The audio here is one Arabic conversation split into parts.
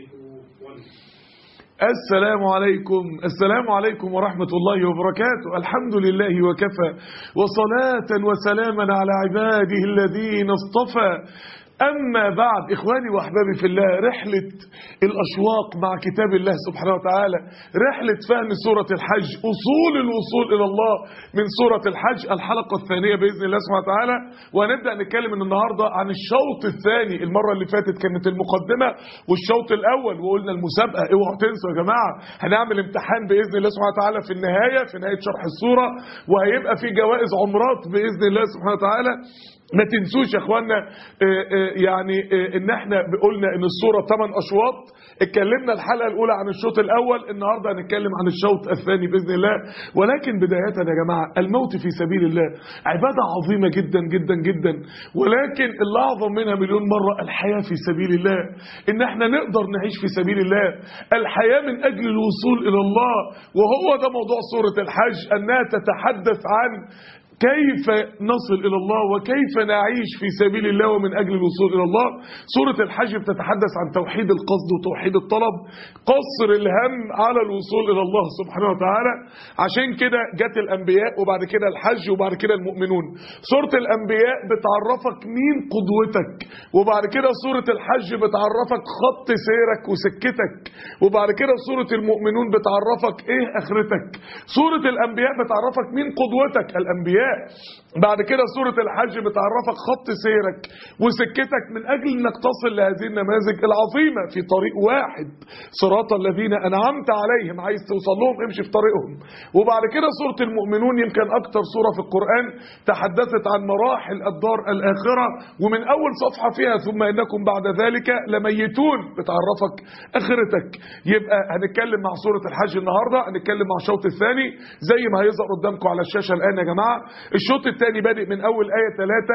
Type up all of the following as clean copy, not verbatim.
السلام عليكم ورحمة الله وبركاته. الحمد لله وكفى، وصلاة وسلاما على عباده الذين اصطفى. أما بعد، إخواني وأحبابي في الله، رحلة الأشواق مع كتاب الله سبحانه وتعالى، رحلة فهم سورة الحج، أصول الوصول إلى الله من سورة الحج، الحلقة الثانية بإذن الله سبحانه وتعالى. وهنبدأ نتكلم النهاردة عن الشوط الثاني. المرة اللي فاتت كانت المقدمة والشوط الأول، وقلنا المسابقة، اوعوا تنسوا يا جماعة، هنعمل امتحان بإذن الله سبحانه وتعالى في النهاية، في نهاية شرح السورة، وهيبقى في جوائز عمرات بإذن الله سبحانه وتعالى. ما تنسوش يا اخوانا ان احنا قلنا ان السورة 8 اشواط. اتكلمنا الحلقة الاولى عن الشوط الاول، النهاردة هنتكلم عن الشوط الثاني باذن الله. ولكن بداية يا جماعة، الموت في سبيل الله عبادة عظيمة جدا جدا جدا، ولكن اللي اعظم منها مليون مرة الحياة في سبيل الله، ان احنا نقدر نعيش في سبيل الله، الحياة من اجل الوصول الى الله. وهو ده موضوع سورة الحج، انها تتحدث عن كيف نصل إلى الله وكيف نعيش في سبيل الله ومن أجل الوصول إلى الله. سورة الحج بتتحدث عن توحيد القصد وتوحيد الطلب، قصر الهم على الوصول إلى الله سبحانه وتعالى. عشان كده جت الأنبياء، وبعد كده الحج، وبعد كده المؤمنون. سورة الأنبياء بتعرفك مين قدوتك، وبعد كده سورة الحج بتعرفك خط سيرك وسكتك، وبعد كده سورة المؤمنون بتعرفك إيه آخرتك. سورة الأنبياء بتعرفك مين قدوتك، الأنبياء. بعد كده سورة الحج بتعرفك خط سيرك وسكتك من أجل أنك تصل لهذه النماذج العظيمة في طريق واحد، صراط الذين أنعمت عليهم. عايز توصل لهم، امشي في طريقهم. وبعد كده سورة المؤمنون يمكن أكتر سورة في القرآن تحدثت عن مراحل الدار الآخرة، ومن أول صفحة فيها ثم إنكم بعد ذلك لميتون بتعرفك آخرتك. يبقى هنتكلم مع سورة الحج النهاردة، هنتكلم مع الشوط الثاني زي ما هيظهر قدامكم على الشاشة الآن يا جماعة. الشوط الثاني بادئ من أول آية 3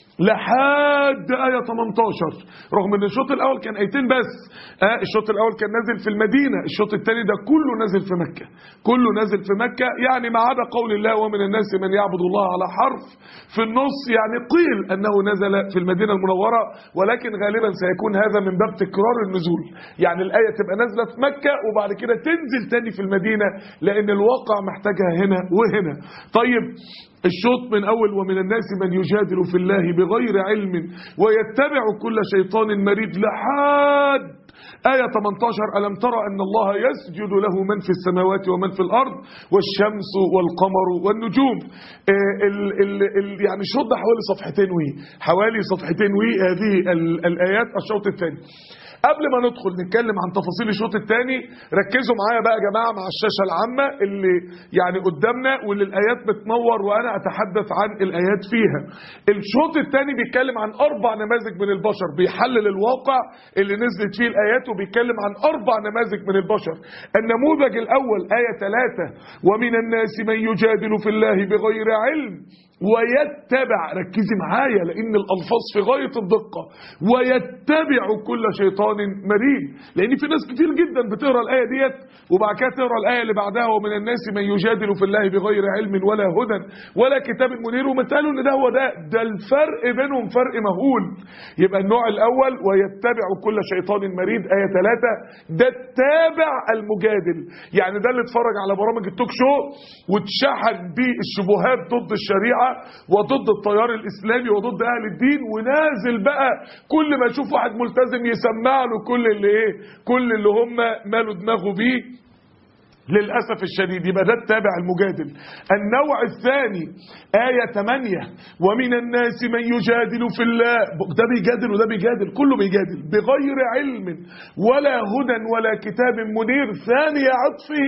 لحد آية 18، رغم ان الشوط الأول كان آيتين بس. الشوط الأول كان نازل في المدينة، الشوط الثاني ده كله نازل في مكة، كله نازل في مكة، يعني ما عدا قول الله ومن الناس من يعبد الله على حرف في النص. يعني قيل أنه نزل في المدينة المنورة، ولكن غالبا سيكون هذا من باب تكرار النزول، يعني الآية تبقى نازلة في مكة وبعد كده تنزل تاني في المدينة، لأن الواقع محتاجها هنا وهنا. طيب، الشوط من أول ومن الناس من يجادل في الله بغير علم ويتبع كل شيطان مريد لحد آية 18 ألم ترى أن الله يسجد له من في السماوات ومن في الأرض والشمس والقمر والنجوم. يعني الشوط ده حوالي صفحتين هذه الآيات الشوط الثاني. قبل ما ندخل نتكلم عن تفاصيل الشوط الثاني، ركزوا معايا بقى يا جماعة مع الشاشة العامة اللي يعني قدامنا واللي الآيات بتنور وأنا أتحدث عن الآيات فيها. الشوط الثاني بيتكلم عن 4 نماذج من البشر، بيحلل الواقع اللي نزلت فيه الآيات، وبيتكلم عن 4 نماذج من البشر. النموذج الأول آية 3 ومن الناس من يجادل في الله بغير علم ويتبع، ركزي معايا لأن الألفاظ في غاية الدقة، ويتبع كل شيطان مريد. لأن في ناس كتير جدا بتقرأ الآية ديت وبعد كده تقرأ الآية اللي بعدها ومن الناس من يجادل في الله بغير علم ولا هدى ولا كتاب منير، ومثالوا ان ده الفرق بينهم فرق مهول. يبقى النوع الأول ويتبع كل شيطان مريد آية 3، ده التابع المجادل، يعني ده اللي اتفرج على برامج التوك شو واتشحن بيه الشبهات ضد الشريعة وضد التيار الإسلامي وضد أهل الدين، ونازل بقى كل ما يشوف واحد ملتزم يسمع له كل اللي هم مالوا دماغه بيه. للأسف الشديد يبقى ده التابع المجادل. النوع الثاني آية 8 ومن الناس من يجادل في الله، ده بيجادل وده بيجادل، كله بيجادل بغير علم ولا هدى ولا كتاب منير. ثاني عطفه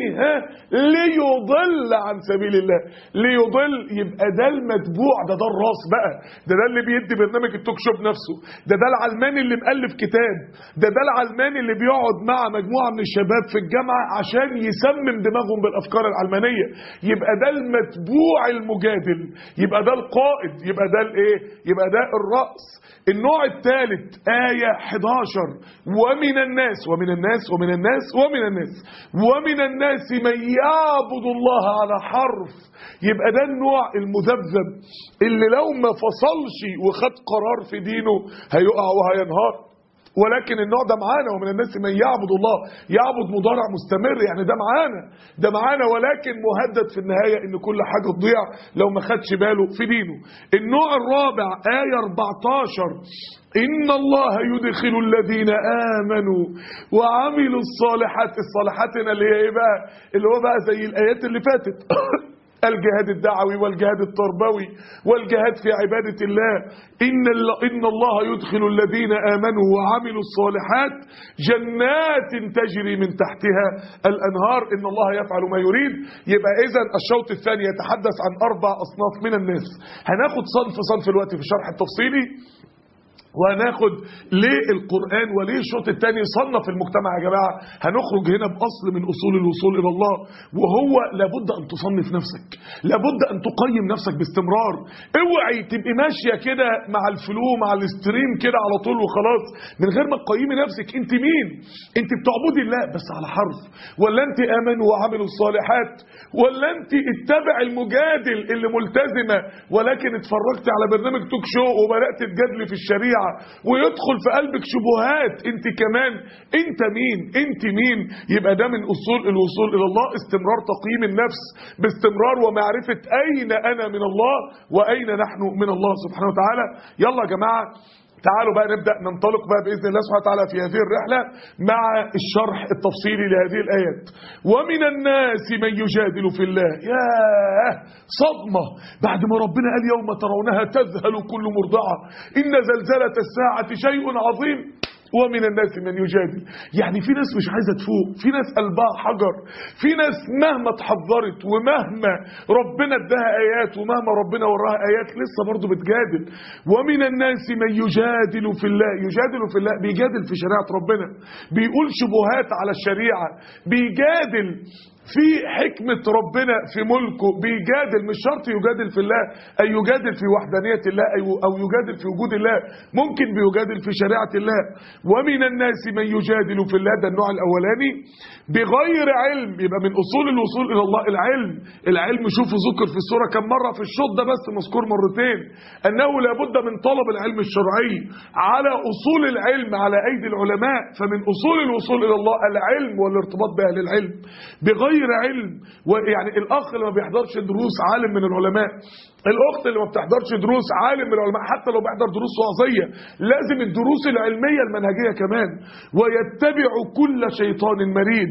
ليضل عن سبيل الله، ليضل. يبقى ده المتبوع، ده الراس بقى، ده اللي بيدي برنامج التوك شو بنفسه، ده العلماني اللي مؤلف كتاب، ده العلماني اللي بيقعد مع مجموعة من الشباب في الجامعة عشان يسمم دماغهم بالافكار العلمانيه. يبقى ده المتبوع المجادل، يبقى ده القائد، يبقى ده الايه، يبقى ده الراس. النوع الثالث آية 11 ومن الناس من يعبد الله على حرف. يبقى ده النوع المذبذب اللي لو ما فصلش وخد قرار في دينه هيقع وهينهار. ولكن النوع ده معانا. ومن الناس من يعبد الله يعبد مضارع مستمر، يعني ده معانا ولكن مهدد في النهاية ان كل حاجة تضيع لو ما خدش باله في دينه. النوع الرابع آية 14: إن الله يدخل الذين آمنوا وعملوا الصالحات. الصالحات هنا اللي هي ايه بقى؟ اللي هو بقى زي الآيات اللي فاتت الجهاد الدعوي والجهاد التربوي والجهاد في عبادة الله. إن الله يدخل الذين آمنوا وعملوا الصالحات جنات تجري من تحتها الأنهار إن الله يفعل ما يريد. يبقى إذن الشوط الثاني يتحدث عن 4 أصناف من الناس. هناخد صنف الوقت في الشرح التفصيلي، وهناخد ليه القرآن وليه الشوط الثاني صنف المجتمع. يا جماعة هنخرج هنا بأصل من أصول الوصول إلى الله، وهو لابد أن تصنف نفسك، لابد أن تقيم نفسك باستمرار. اوعي تبقي ماشية كده مع الفلو مع الاستريم كده على طول وخلاص من غير ما تقيمي نفسك. انت مين؟ انت بتعبدي الله بس على حرف، ولا انت آمنوا وعملوا الصالحات، ولا انت اتبع المجادل اللي ملتزمة ولكن اتفرجت على برنامج توك شو وبدأت تجادلي في الشريعة ويدخل في قلبك شبهات؟ انت كمان انت مين؟ يبقى ده من اصول الوصول الى الله، استمرار تقييم النفس باستمرار ومعرفة اين انا من الله واين نحن من الله سبحانه وتعالى. يلا يا جماعة تعالوا بقى نبدأ ننطلق بقى بإذن الله سبحانه وتعالى في هذه الرحلة مع الشرح التفصيلي لهذه الآيات. ومن الناس من يجادل في الله. ياه صدمة بعد ما ربنا قال يوم ترونها تذهل كل مرضعة إن زلزلة الساعة شيء عظيم. ومن الناس من يجادل، يعني في ناس مش عايزة تفوق، في ناس قلبها حجر، في ناس مهما اتحذرت ومهما ربنا اداها آيات ومهما ربنا وراها آيات لسه برضه بتجادل. ومن الناس من يجادل في الله. يجادل في الله بيجادل في شريعة ربنا، بيقول شبهات على الشريعة، بيجادل في حكمة ربنا في ملكه، بيجادل. مش شرط يجادل في الله أي يجادل في وحدانية الله أو يجادل في وجود الله، ممكن بيجادل في شريعة الله. ومن الناس من يجادل في الله، ده النوع الأولاني بغير علم. يبقى من أصول الوصول إلى الله العلم شوفوا ذكر في السورة كم مرة؟ في الشوط ده بس مذكور مرتين، أنه لابد من طلب العلم الشرعي على أصول العلم على أيدي العلماء. فمن أصول الوصول إلى الله العلم والارتباط بأهل العلم. بغير علم، ويعني الأخ اللي ما بيحضرش دروس عالم من العلماء، الأخت اللي ما بتحضرش دروس عالم من العلماء، حتى لو بيحضر دروس وعظية لازم الدروس العلمية المنهجية كمان. ويتبع كل شيطان مريد.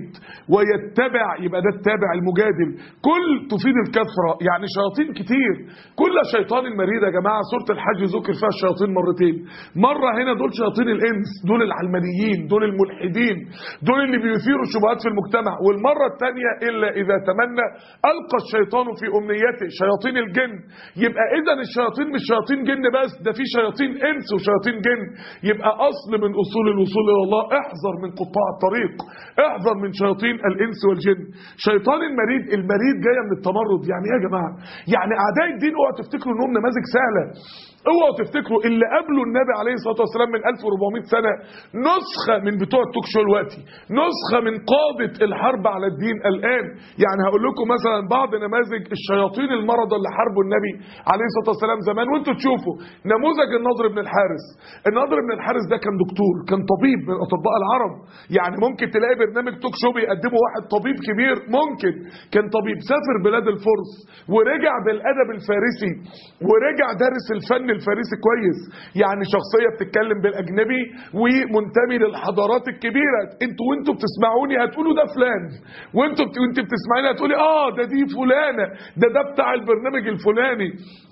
ويتبع يبقى ده التابع المجادل. كل تفيد الكثرة، يعني شياطين كتير. كل شيطان مريد يا جماعة سورة الحج ذكر فيها الشياطين مرتين. مرة هنا دول شياطين الإنس، دول العلمانيين، دول الملحدين، دول اللي بيثيروا الشبهات في المجتمع. والمرة الثانية إلا إذا تمنى ألقى الشيطان في أمنيته، شياطين الجن. يبقى إذا الشياطين مش شياطين جن بس، ده في شياطين إنس وشياطين جن. يبقى أصل من أصول الوصول إلى الله احذر من قطاع الطريق، احذر من شياطين الإنس والجن. شيطان المريد جاية من التمرد. يعني إيه يا جماعة؟ يعني أعداء الدين اوعوا تفتكروا إنهم نماذج سهلة، اوعوا تفتكروا اللي قبلوا النبي عليه الصلاة والسلام من 1400 سنة نسخة من بتوع التوك شو دلوقتي، نسخة من قادة الحرب على الدين الآن. يعني هقول لكم مثلا بعض نماذج الشياطين المرضى اللي حاربوا النبي عليه الصلاة والسلام زمان وانتوا تشوفوا. نموذج النضر بن الحارث. النضر بن الحارث ده كان دكتور، كان طبيب من أطباء العرب. يعني ممكن تلاقي برنامج توك شو بيقدمه واحد طبيب كبير، ممكن كان طبيب سافر بلاد الفرس ورجع بالأدب الفارسي ورجع دارس الفن الفارسي كويس. يعني شخصية بتتكلم بالأجنبي ومنتمي للحضارات الكبيرة. وانتوا بتسمعوني هتقولوا ده فلان، وانت بتسمعيني هتقولي ده دي فلانة، ده بتاع البرنامج الفلاني.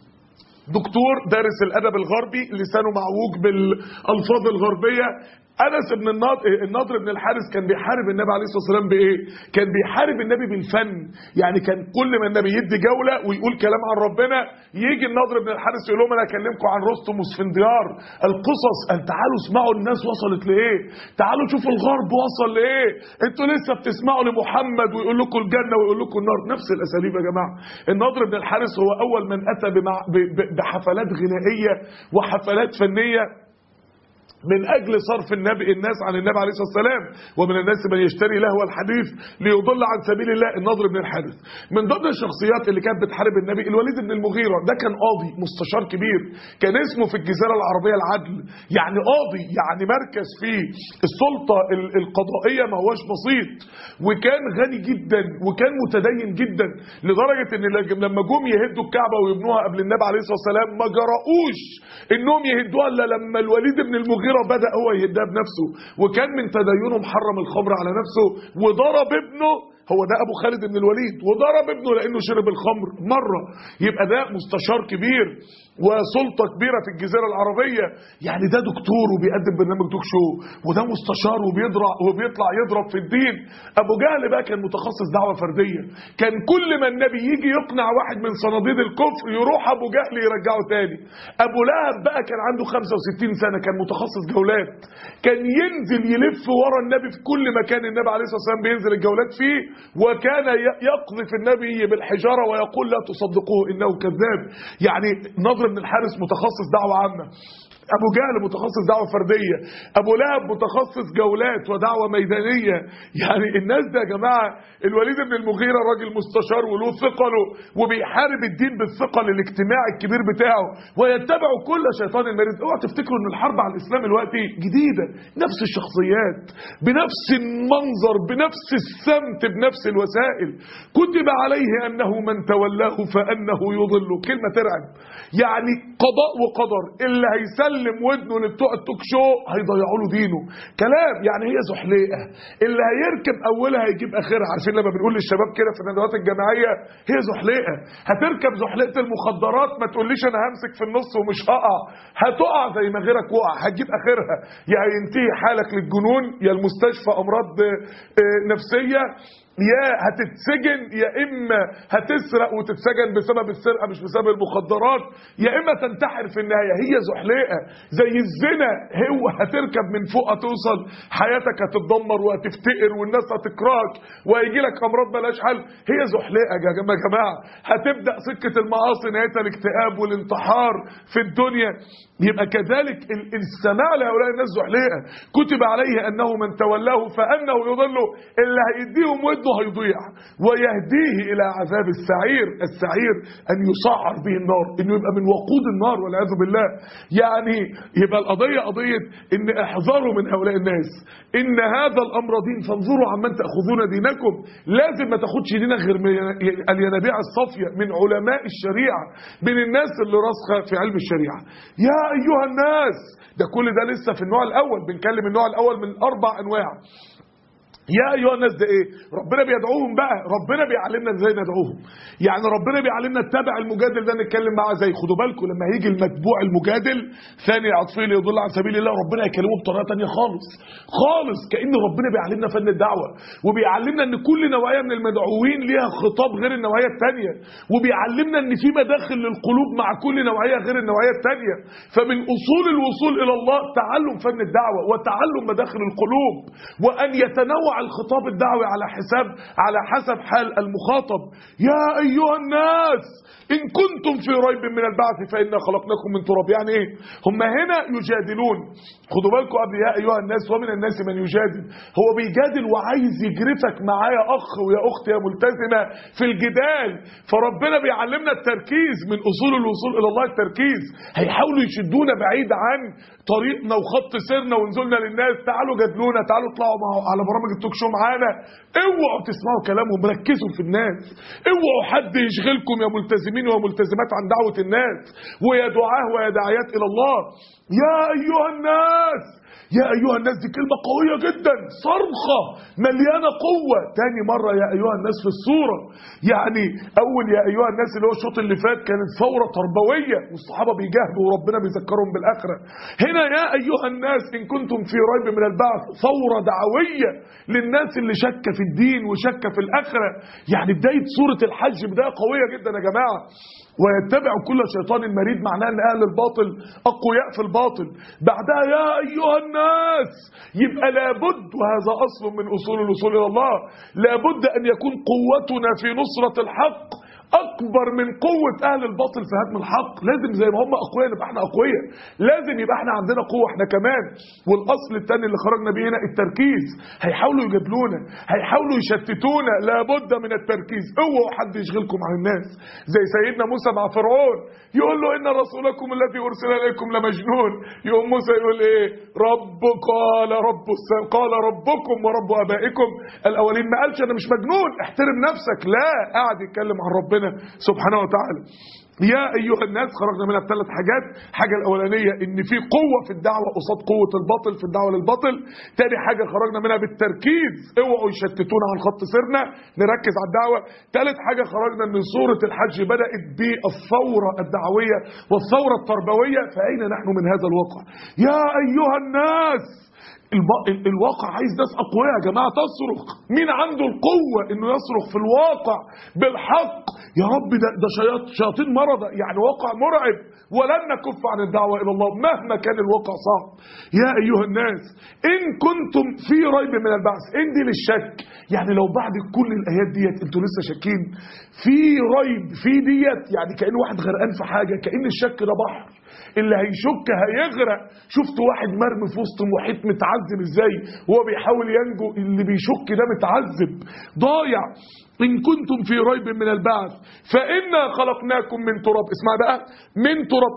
دكتور دارس الأدب الغربي، لسانه معوج بالألفاظ الغربية. أنس بن النضر بن الحارث كان بيحارب النبي عليه الصلاة والسلام بإيه؟ كان بيحارب النبي بالفن. يعني كان كل ما النبي يدي جولة ويقول كلام عن ربنا يجي النضر بن الحارث يقول لهم أنا أكلمكم عن رستم واسفنديار القصص. تعالوا اسمعوا الناس وصلت لإيه، تعالوا شوفوا الغرب وصل لإيه، انتوا لسه بتسمعوا لمحمد ويقول لكم الجنة ويقول لكم النار. نفس الأساليب يا جماعة. النضر بن الحارث هو أول من أتى بحفلات غنائية وحفلات فنية من أجل صرف الناس عن النبي عليه الصلاة والسلام. ومن الناس من يشتري لهو الحديث ليضل عن سبيل الله. النضر بن الحارث من ضمن الشخصيات اللي كانت بتحارب النبي الوليد بن المغيرة. ده كان قاضي مستشار كبير، كان اسمه في الجزيرة العربية العدل، يعني قاضي يعني مركز فيه السلطة القضائية ما هوش بسيط. وكان غني جدا وكان متدين جدا لدرجة ان لما جم يهدوا الكعبة ويبنوها قبل النبي عليه الصلاة والسلام ما جرؤوش انهم يهدوها الا لما الوليد بن المغيرة بدأ هو يهدها بنفسه. وكان من تدينه محرم الخمر على نفسه وضرب ابنه، هو ده ابو خالد بن الوليد، وضرب ابنه لانه شرب الخمر مره. يبقى ده مستشار كبير وسلطه كبيره في الجزيره العربيه، يعني ده دكتور وبيقدم برنامج توك شو، وده مستشار وبيطلع يضرب في الدين. ابو جهل بقى كان متخصص دعوه فرديه، كان كل ما النبي يجي يقنع واحد من صناديد الكفر يروح ابو جهل يرجعه تاني. ابو لهب بقى كان عنده 65 سنه، كان متخصص جولات، كان ينزل يلف ورا النبي في كل مكان النبي عليه الصلاه والسلام بينزل الجولات فيه، وكان يقذف النبي بالحجاره ويقول لا تصدقوه انه كذاب. يعني نضر بن الحارث متخصص دعوه عامه، ابو جهل متخصص دعوه فرديه، ابو لهب متخصص جولات ودعوه ميدانيه. يعني الناس ده يا جماعه، الوليد بن المغيره راجل مستشار وله ثقله وبيحارب الدين بالثقل الاجتماعي الكبير بتاعه ويتبع كل شيطان مريض. اوعوا تفتكروا ان الحرب على الاسلام دلوقتي جديده، نفس الشخصيات بنفس المنظر بنفس السمت بنفس الوسائل. كتب عليه انه من تولاه فانه يضل. كلمه ترعب، يعني قضاء وقدر. اللي هيسلم ودنه لبتوع التوك شو هيضيعوا له دينه. كلام يعني هي زحليقه، اللي هيركب اولها هيجيب اخرها. عارفين لما بنقول للشباب كده في الندوات الجماعيه هي زحليقه، هتركب زحليقه المخدرات ما تقوليش انا همسك في النص ومش هقع، هتقع زي ما غيرك وقع، هتجيب اخرها يا ينتهي حالك للجنون يا المستشفى امراض نفسيه يا هتتسجن يا اما هتسرق وتتسجن بسبب السرقه مش بسبب المخدرات يا اما تنتحر في النهايه. هي زحليقه زي الزنا، هو هتركب من فوق هتوصل حياتك هتتدمر وهتفتقر والناس هتكرهك وهيجي لك امراض مالهاش حل. هي زحليقه يا جماعه، هتبدا سكه المعاصي نهايتها الاكتئاب والانتحار في الدنيا. يبقى كذلك السماع لهؤلاء الناس زحليقه. كتب عليه انه من تولاه فانه يضله، اللي هيديهم ودنه هيضيع ويهديه الى عذاب السعير. السعير ان يسعر به النار، انه يبقى من وقود النار والعياذ بالله. يعني يبقى القضيه قضيه ان احذروا من هؤلاء الناس، ان هذا الامر دين فانظروا عمن تاخذون دينكم. لازم ما تاخدش دينك غير من الينابيع الصافيه من علماء الشريعه، من الناس اللي راسخه في علم الشريعه. يا ايها الناس، ده كل ده لسه في النوع الاول، بنكلم النوع الاول من 4 انواع. يا ايها الناس ده ايه؟ ربنا بيدعوهم بقى، ربنا بيعلمنا ازاي ندعوهم. يعني ربنا بيعلمنا اتبع المجادل ده نتكلم معاه ازاي. خدوا بالكم لما هيجي المتبوع المجادل ثاني عطفين يضل عن سبيل الله، ربنا هيكلمه بطريقه ثانيه خالص خالص، كأن ربنا بيعلمنا فن الدعوه وبيعلمنا ان كل نوعيه من المدعوين ليها خطاب غير النوعيه الثانيه، وبيعلمنا ان في مداخل للقلوب مع كل نوعيه غير النوعيه الثانيه. فمن اصول الوصول الى الله تعلم فن الدعوه وتعلم مداخل القلوب، وان يتنوع الخطاب الدعوي على حسب حال المخاطب. يا ايها الناس ان كنتم في ريب من البعث فانا خلقناكم من تراب. يعني ايه؟ هم هنا يجادلون. خدوا بالكم قبل يا ايها الناس ومن الناس من يجادل، هو بيجادل وعايز يجرفك معايا اخ ويا اخت يا ملتزمه في الجدال. فربنا بيعلمنا التركيز، من اصول الوصول الى الله التركيز. هيحاولوا يشدونا بعيد عن طريقنا وخط سيرنا ونزولنا للناس. تعالوا جادلونا، تعالوا اطلعوا على برامج التوك شو معانا. اوعوا تسمعوا كلامهم، ركزوا في الناس. اوعوا حد يشغلكم يا ملتزمين وملتزمات عن دعوة الناس ويا دعاه ويا داعيات الى الله. يا ايها الناس، يا ايها الناس دي كلمة قوية جدا، صرخة مليانة قوة. تاني مرة يا ايها الناس في السورة. يعني اول يا ايها الناس اللي هو الشوط اللي فات كانت ثورة تربوية والصحابة بيجاهدوا وربنا بيذكرهم بالاخرة. هنا يا ايها الناس ان كنتم في ريب من البعث، ثورة دعوية للناس اللي شك في الدين وشك في الاخرة. يعني بداية سورة الحج بداية قوية جدا يا جماعة. ويتبع كل شيطان مريد، معناه ان اهل الباطل اقوياء في الباطل. بعدها يا ايها الناس، يبقى لابد، وهذا اصل من اصول الوصول الى الله، لابد ان يكون قوتنا في نصرة الحق اكبر من قوه اهل الباطل في هدم الحق. لازم زي ما هم اقوياء نبقى احنا اقوياء، لازم يبقى احنا عندنا قوه احنا كمان. والاصل الثاني اللي خرجنا بيه هنا التركيز. هيحاولوا يجادلونا، هيحاولوا يشتتونا، لابد من التركيز. اوعوا حد يشغلكم عن الناس. زي سيدنا موسى مع فرعون، يقول له ان رسولكم الذي ارسل اليكم لمجنون. يقوم موسى يقول ايه؟ قال ربكم ورب ابائكم الاولين. ما قالش انا مش مجنون، احترم نفسك، لا، قاعد يتكلم عن ربنا سبحانه وتعالى. يا ايها الناس، خرجنا منها بثلاث حاجات. حاجه الاولانيه ان في قوه في الدعوه قصاد قوه الباطل في الدعوه للباطل. تاني حاجه خرجنا منها بالتركيز، اوعوا يشتتونا عن خط سيرنا، نركز على الدعوه. ثالث حاجه خرجنا ان سوره الحج بدات بالثوره الدعويه والثوره التربويه. فاين نحن من هذا الواقع؟ يا ايها الناس، الواقع عايز ناس اقوياء يا جماعه تصرخ. مين عنده القوه انه يصرخ في الواقع بالحق؟ يا رب ده شياطين مرضى، يعني واقع مرعب، ولن نكف عن الدعوه الى الله مهما كان الواقع صعب. يا ايها الناس ان كنتم في ريب من البعث، ان دي للشك، يعني لو بعد كل الايات ديت انتوا لسه شاكين في ريب في ديت، يعني كأن واحد غرقان في حاجه، كأن الشك ده بحر، اللي هيشك هيغرق. شفت واحد مرمي في وسط المحيط متعذب ازاي وهو بيحاول ينجو؟ اللي بيشك ده متعذب ضايع. ان كنتم في ريب من البعث فإنا خلقناكم من تراب. اسمع بقى، من تراب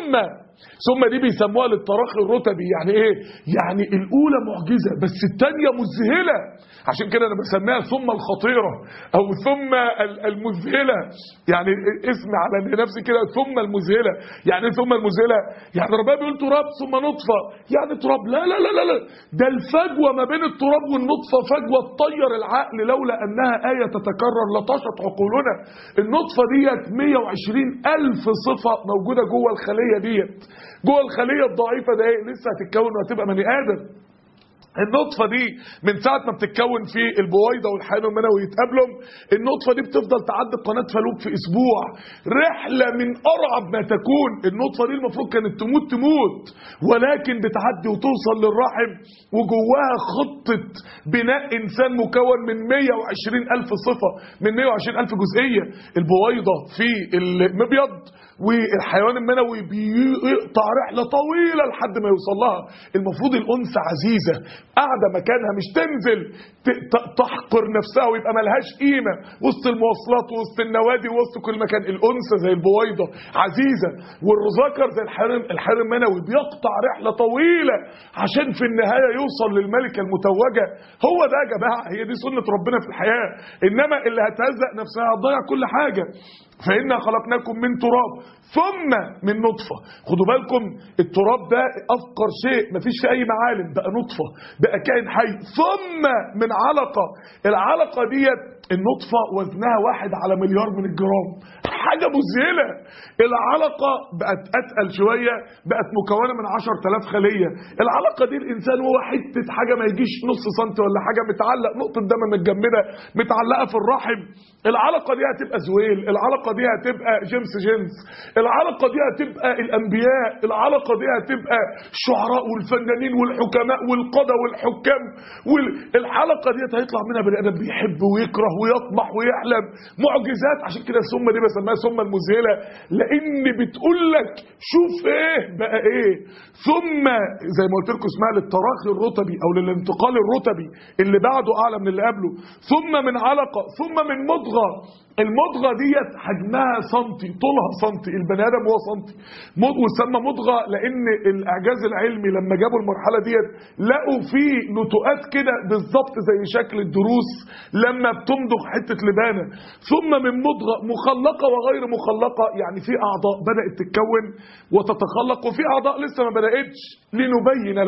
ثم دي بيسموها للتراخي الرتبي. يعني ايه؟ يعني الاولى معجزه بس الثانيه مذهله، عشان كده انا بسميها ثم الخطيره او ثم المذهله. يعني اسم على نفسي كده، ثم المذهله. يعني ثم المذهله، يعني ربنا بيقول تراب ثم نطفه، يعني تراب. لا لا لا لا، ده الفجوه ما بين التراب والنطفه فجوه تطير العقل، لولا انها ايه تتكرر لطشت عقولنا. النطفه ديت 120,000 صفه موجوده جوه الخليه ديت، جوه الخليه الضعيفه ده لسه هتتكون وهتبقى بني ادم. النطفه دي من ساعه ما بتتكون في البويضه والحيوان المنوي يتقابلوا، النطفه دي بتفضل تعدي قناه فالوب في اسبوع، رحله من ارعب ما تكون. النطفه دي المفروض كانت تموت، ولكن بتعدي وتوصل للرحم، وجواها خطه بناء انسان مكون من 120,000 صفه، من 120,000 جزئيه. البويضه في المبيض والحيوان المنوي بيقطع رحله طويله لحد ما يوصل لها. المفروض الانثى عزيزه قاعده مكانها، مش تنزل تحقر نفسها ويبقى ملهاش قيمه وسط المواصلات وسط النوادي وسط كل مكان. الانثى زي البويضه عزيزه، والذكر زي الحيوان المنوي بيقطع رحله طويله عشان في النهايه يوصل للملكه المتوجه. هو ده يا جماعه، هي دي سنه ربنا في الحياه. انما اللي هتهزق نفسها هتضيع كل حاجه. فإنا خلقناكم من تراب ثم من نطفة. خدوا بالكم، التراب ده أفقر شيء، مفيش فيه أي معالم، بقى نطفة، بقى كائن حي. ثم من علقة. العلقة ديت النطفة وزنها 1 على مليار من الجرام، حاجة مذهلة. العلقة بقت أتقل شوية، بقت مكونة من 10,000 خلية. العلقة دي الإنسان هو حتة حاجة ما يجيش نص سنتي ولا حاجة، متعلق نقطة دم متجمدة متعلقة في الرحم. العلقة دي هتبقى زويل، العلقة دي هتبقى جنس، العلقة دي هتبقى الأنبياء، العلقة دي هتبقى الشعراء والفنانين والحكماء والقادة والحكام. والحلقة دي هيطلع منها بني آدم بيحب ويكره ويطمح ويحلم، معجزات. عشان كده ثم دي بسميها ثم المذهلة، لأن بتقول لك شوف ايه بقى ايه. ثم زي ما قلت لكم اسمها للتراخي الرتبي او للانتقال الرتبي، اللي بعده اعلى من اللي قبله. ثم من علقة، ثم من مضغة. المضغة ديت حجمها سنتي، طولها سنتي، البني ادم هو سنتي. وسمى مضغة لان الاعجاز العلمي لما جابوا المرحلة ديت لقوا فيه نتوءات كده بالظبط زي شكل الدروس لما بتمضغ حتة لبانة. ثم من مضغة مخلقة وغير مخلقة، يعني في اعضاء بدأت تتكون وتتخلق وفي اعضاء لسه ما بدأتش. لنبين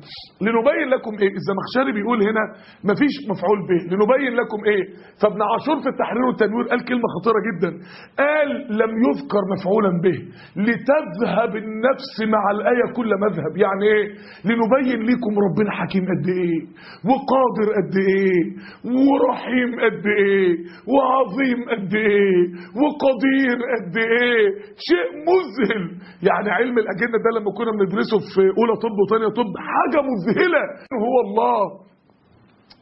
لكم ايه؟ الزمخشري بيقول هنا مفيش مفعول به، لنبين لكم ايه؟ فابن عاشور في التحرير والتنوير قال كلمة خطيرة جدا، قال لم يذكر مفعولا به لتذهب النفس مع الآية كل مذهب. يعني ايه؟ لنبين لكم ربنا حكيم قد ايه، وقادر قد ايه، ورحيم قد ايه، وعظيم قد ايه، وقدير قد ايه. شيء مذهل. يعني علم الأجنة ده لما كنا بندرسه في أولى طب وثانية طب حاجة مذهلة. هو الله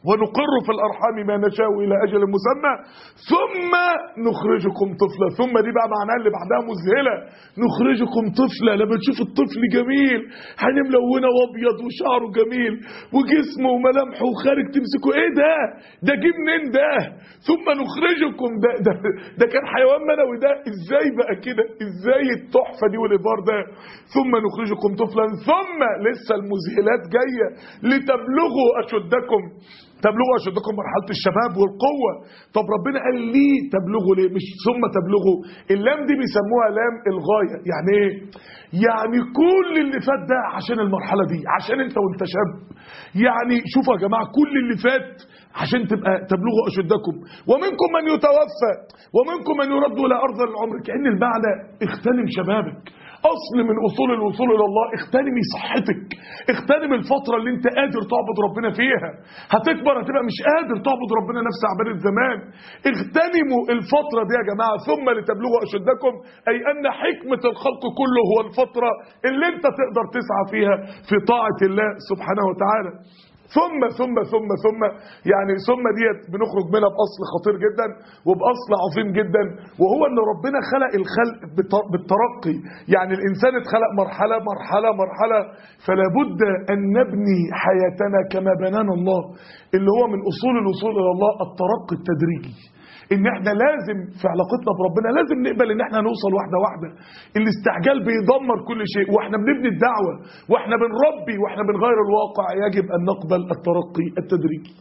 ونقر في الأرحام ما نشاء إلى أجل مسمى ثم نخرجكم طفلا. ثم دي بقى معناها اللي بعدها مذهلة. نخرجكم طفلا، لما تشوف الطفل جميل حنين ملونه وابيض وشعره جميل وجسمه وملامحه وخارج تمسكه، ايه ده؟ ده جه منين ده؟ ثم نخرجكم، ده كان حيوان منوي، ده ازاي بقى كده؟ ازاي التحفة دي والإبهار ده؟ ثم نخرجكم طفلا، ثم لسه المذهلات جاية لتبلغوا أشدكم. تبلغوا أشدكم مرحلة الشباب والقوة. طب ربنا قال ليه تبلغوا؟ ليه مش ثم تبلغوا؟ اللام دي بيسموها لام الغاية. يعني ايه؟ يعني كل اللي فات ده عشان المرحلة دي، عشان انت وانت شاب. يعني شوفوا يا جماعة، كل اللي فات عشان تبقى تبلغوا أشدكم. ومنكم من يتوفى ومنكم من يرد إلى أرض العمر. كأن المعنى اغتنم شبابك، أصل من أصول الوصول إلى الله. اغتنمي صحتك، اغتنم الفترة اللي انت قادر تعبد ربنا فيها. هتكبر هتبقى مش قادر تعبد ربنا نفس عبادة زمان. اغتنموا الفترة دي يا جماعة. ثم لتبلغوا أشدكم، أي أن حكمة الخلق كله هو الفترة اللي انت تقدر تسعى فيها في طاعة الله سبحانه وتعالى. ثم يعني ثم ديت بنخرج منها بأصل خطير جدا وبأصل عظيم جدا، وهو ان ربنا خلق الخلق بالترقي. يعني الانسان اتخلق مرحلة مرحلة مرحلة، فلا بد ان نبني حياتنا كما بنانا الله، اللي هو من اصول الوصول الى الله الترقي التدريجي. ان احنا لازم في علاقتنا بربنا لازم نقبل ان احنا نوصل واحدة واحدة. الاستعجال بيدمر كل شيء، واحنا بنبني الدعوة واحنا بنربي واحنا بنغير الواقع يجب ان نقبل الترقي التدريجي.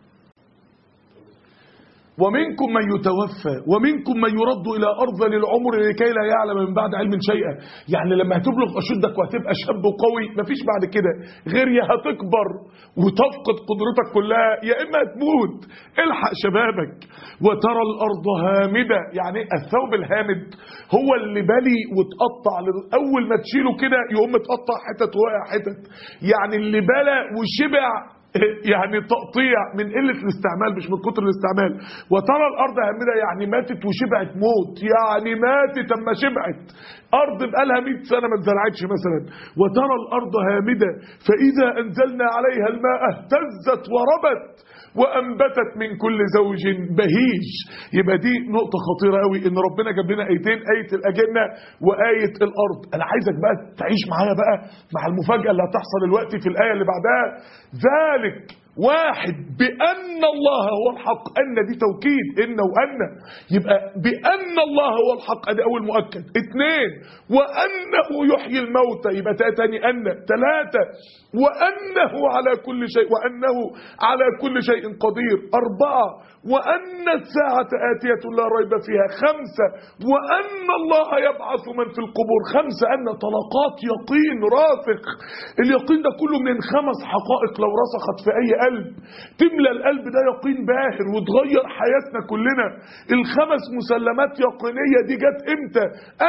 ومنكم من يتوفى ومنكم من يرد إلى أرذل العمر لكي لا يعلم من بعد علم شيئا. يعني لما هتبلغ أشدك وهتبقى شاب وقوي مفيش بعد كده غير يا هتكبر وتفقد قدرتك كلها يا إما هتموت. الحق شبابك. وترى الأرض هامدة، يعني الثوب الهامد هو اللي بلي وتقطع، أول ما تشيله كده يقوم متقطع حتت وقع حتت. يعني اللي بلى وشبع يعني تقطيع من قلة الاستعمال مش من كتر الاستعمال. وترى الأرض هامدة يعني ماتت وشبعت موت، يعني ماتت اما شبعت. أرض بقالها 100 سنة ما اتزرعتش مثلا. وترى الأرض هامدة فإذا أنزلنا عليها الماء اهتزت وربت وأنبتت من كل زوج بهيج. يبقى دي نقطة خطيرة قوي، إن ربنا جاب لنا آيتين، آية الأجنة وآية الأرض. أنا عايزك بقى تعيش معايا بقى مع المفاجأة اللي هتحصل دلوقتي في الآية اللي بعدها. ذلك واحد بأن الله هو الحق. أن دي توكيد، إن وأن، يبقى بأن الله هو الحق، دي أول مؤكد. 2 وأنه يحيي الموتى، يبقى تاني أن. 3 وأنه على كل شيء، وأنه على كل شيء قدير. 4 وأن الساعة آتية لا ريب فيها. 5 وأن الله يبعث من في القبور. 5 أن طلقات يقين راسخ. اليقين ده كله من 5 حقائق لو رسخت في أي قلب تملى القلب ده يقين باهر وتغير حياتنا كلنا. ال5 مسلمات يقينية دي جت امتى؟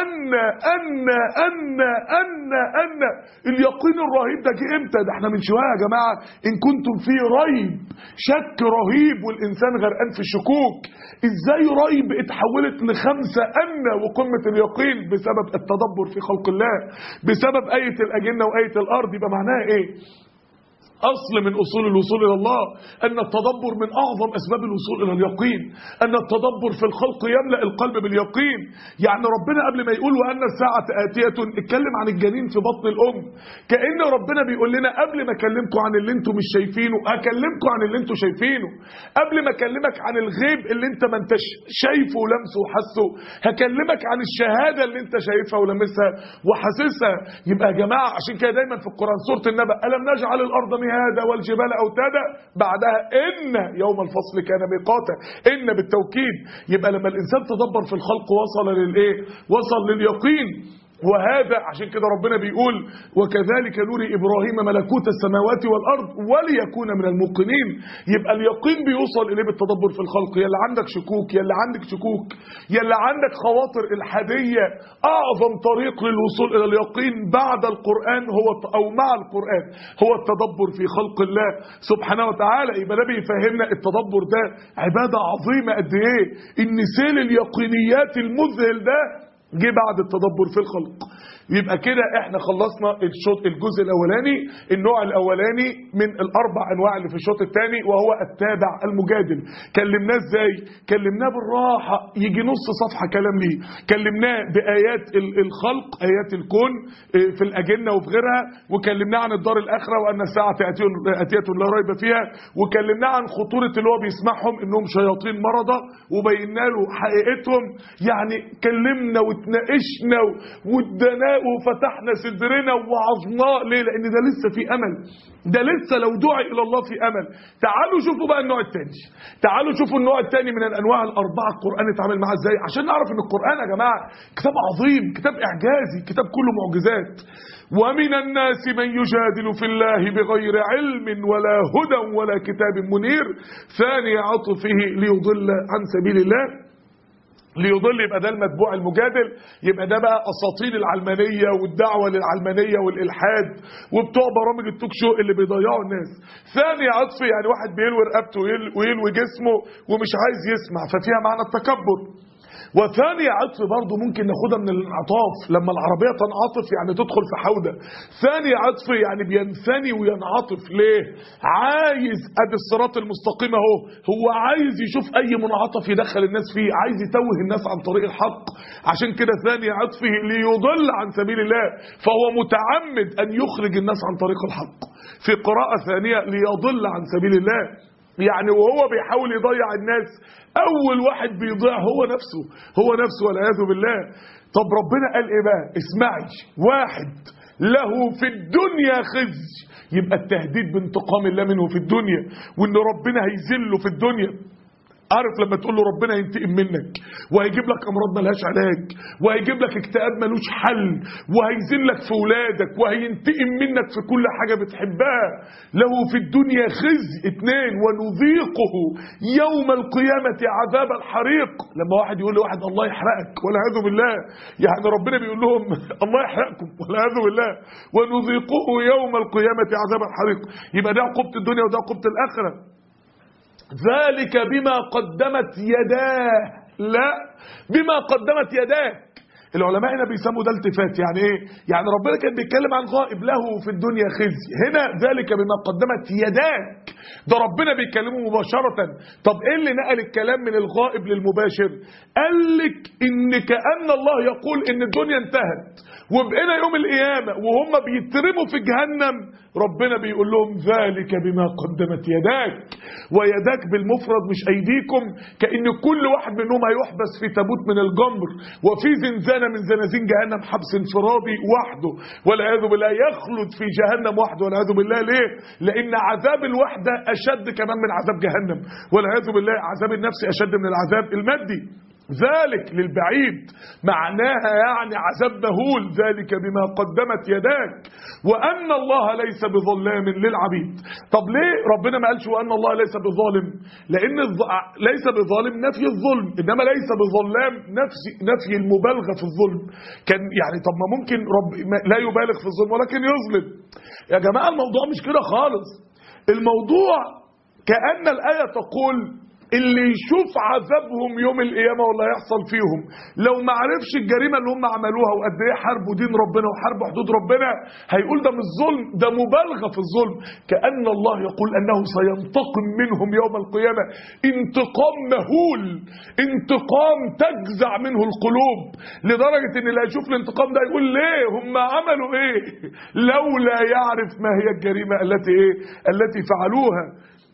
أن اليقين الرهيب ده جه امتى؟ ده احنا من شوية يا جماعة إن كنتم في ريب، شك رهيب والإنسان غرقان في الشكوك. ازاي ريب اتحولت ل5 أن وقمة اليقين؟ بسبب التدبر في خلق الله، بسبب آية الأجنة وآية الأرض. يبقى معناها ايه؟ أصل من أصول الوصول إلى الله أن التدبر من أعظم أسباب الوصول إلى اليقين. أن التدبر في الخلق يملأ القلب باليقين. يعني ربنا قبل ما يقول وأن الساعة آتية اتكلم عن الجنين في بطن الأم. كأن ربنا بيقول لنا قبل ما أكلمكم عن اللي انتم مش شايفينه هكلمكم عن اللي انتم شايفينه. قبل ما أكلمك عن الغيب اللي انت ما انتش شايفه ولمسه وحسه هكلمك عن الشهادة اللي انت شايفها ولمسها وحاسسها. يبقى يا جماعة عشان كده دايما في القرآن سورة النبأ ألم نجعل الأرض هذا والجبال أوتادا، بعدها إن يوم الفصل كان ميقاتا. إن بالتوكيد. يبقى لما الإنسان تدبر في الخلق وصل للإيه؟ وصل لليقين. وهذا عشان كده ربنا بيقول وكذلك نري إبراهيم ملكوت السماوات والأرض وليكون من الموقنين. يبقى اليقين بيوصل إليه بالتدبر في الخلق. يلي عندك شكوك، يلي عندك شكوك، يلي عندك خواطر الحادية، أعظم طريق للوصول إلى اليقين بعد القرآن هو أو مع القرآن هو التدبر في خلق الله سبحانه وتعالى. يبقى ده بيفهمنا التدبر ده عبادة عظيمة قد إيه. إن سيل اليقينيات المذهل ده جه بعد التدبر في الخلق. يبقى كده احنا خلصنا الجزء الاولاني، النوع الاولاني من الاربع انواع اللي في الشوط الثاني، وهو التابع المجادل. كلمناه ازاي؟ كلمناه بالراحه، يجي نص صفحه كلام ليه. كلمناه بايات الخلق، ايات الكون في الاجنه وفي غيرها، وكلمناه عن الدار الاخره وان الساعه اتيه لا ريب فيها، وكلمناه عن خطوره اللي هو بيسمعهم انهم شياطين مرضى، وبينا له حقيقتهم. يعني كلمنا وتناقشنا وادانا وفتحنا صدرنا ووعظناه. ليه؟ لان ده لسه في امل، ده لسه لو دعي الى الله في امل. تعالوا شوفوا بقى النوع الثاني، تعالوا شوفوا النوع الثاني من الانواع الاربعه القران اتعامل معاه ازاي، عشان نعرف ان القران يا جماعه كتاب عظيم، كتاب اعجازي، كتاب كله معجزات. ومن الناس من يجادل في الله بغير علم ولا هدى ولا كتاب منير. ثاني عطفه ليضل عن سبيل الله. ليضل يبقى ده المتبوع المجادل، يبقى ده بقى اساطير العلمانيه والدعوه للعلمانيه والالحاد وبتوع برامج التوك شو اللي بيضيعوا الناس. ثاني عطف يعني واحد بيلوي رقبته ويلوي جسمه ومش عايز يسمع، ففيها معنى التكبر. وثاني عطف برضه ممكن ناخدها من الانعطاف، لما العربيه تنعطف يعني تدخل في حوده. ثاني عطف يعني بينثني وينعطف. ليه؟ عايز ادي الصراط المستقيم اهو، هو عايز يشوف اي منعطف يدخل الناس فيه، عايز يتوه الناس عن طريق الحق. عشان كده ثاني عطفه ليضل عن سبيل الله، فهو متعمد ان يخرج الناس عن طريق الحق. في قراءه ثانيه ليضل عن سبيل الله، يعني وهو بيحاول يضيع الناس اول واحد بيضيع هو نفسه، هو نفسه والعياذ بالله. طب ربنا قال ايه بقى؟ اسمعي، واحد له في الدنيا خزي، يبقى التهديد بانتقام الله منه في الدنيا، وان ربنا هيذله في الدنيا. عارف لما تقول له ربنا ينتقم منك وهيجيب لك امراض ملهاش علاج، وهيجيب لك اكتئاب ملوش حل، وهيذلك في ولادك، وهينتقم منك في كل حاجه بتحبها. له في الدنيا خزي. 2 ونذيقه يوم القيامه عذاب الحريق. لما واحد يقول لواحد الله يحرقك والعياذ بالله، يعني ربنا بيقول لهم الله يحرقكم والعياذ بالله. ونذيقه يوم القيامه عذاب الحريق، يبقى ده عقوبه الدنيا وده عقوبه الاخره. ذلك بما قدمت يداه، لا بما قدمت يداك. العلماء هنا بيسموا ده التفات. يعني ايه؟ يعني ربنا كان بيتكلم عن غائب له في الدنيا خزي، هنا ذلك بما قدمت يداك، ده ربنا بيكلمه مباشرة. طب ايه اللي نقل الكلام من الغائب للمباشر؟ قال لك ان كأن الله يقول ان الدنيا انتهت وبقينا يوم القيامة وهم بيترموا في جهنم، ربنا بيقول لهم ذلك بما قدمت يداك. ويداك بالمفرد مش ايديكم، كأن كل واحد منهم هيحبس في تابوت من الجمر وفي زنزانة من زنازين جهنم، حبس انفرادي وحده والعياذ بالله، يخلد في جهنم وحده والعياذ بالله. ليه؟ لان عذاب الوحدة اشد كمان من عذاب جهنم والعياذ بالله. عذاب النفس اشد من العذاب المادي. ذلك للبعيد معناها يعني عذاب مهول. ذلك بما قدمت يداك وأن الله ليس بظلام للعبيد. طب ليه ربنا ما قالش وأن الله ليس بظالم؟ لأن ليس بظالم نفي الظلم، إنما ليس بظلام نفي المبالغة في الظلم. كان يعني طب ما ممكن رب لا يبالغ في الظلم ولكن يظلم. يا جماعة الموضوع مش كده خالص. الموضوع كأن الآية تقول اللي يشوف عذابهم يوم القيامة واللي هيحصل فيهم لو ما عرفش الجريمة اللي هم عملوها وقد ايه حاربوا دين ربنا وحاربوا حدود ربنا، هيقول ده مش ظلم، ده مبالغة في الظلم. كأن الله يقول أنه سينتقم منهم يوم القيامة انتقام مهول، انتقام تجزع منه القلوب، لدرجة ان اللي هيشوف الانتقام ده يقول ليه هم عملوا ايه لولا يعرف ما هي الجريمة التي فعلوها.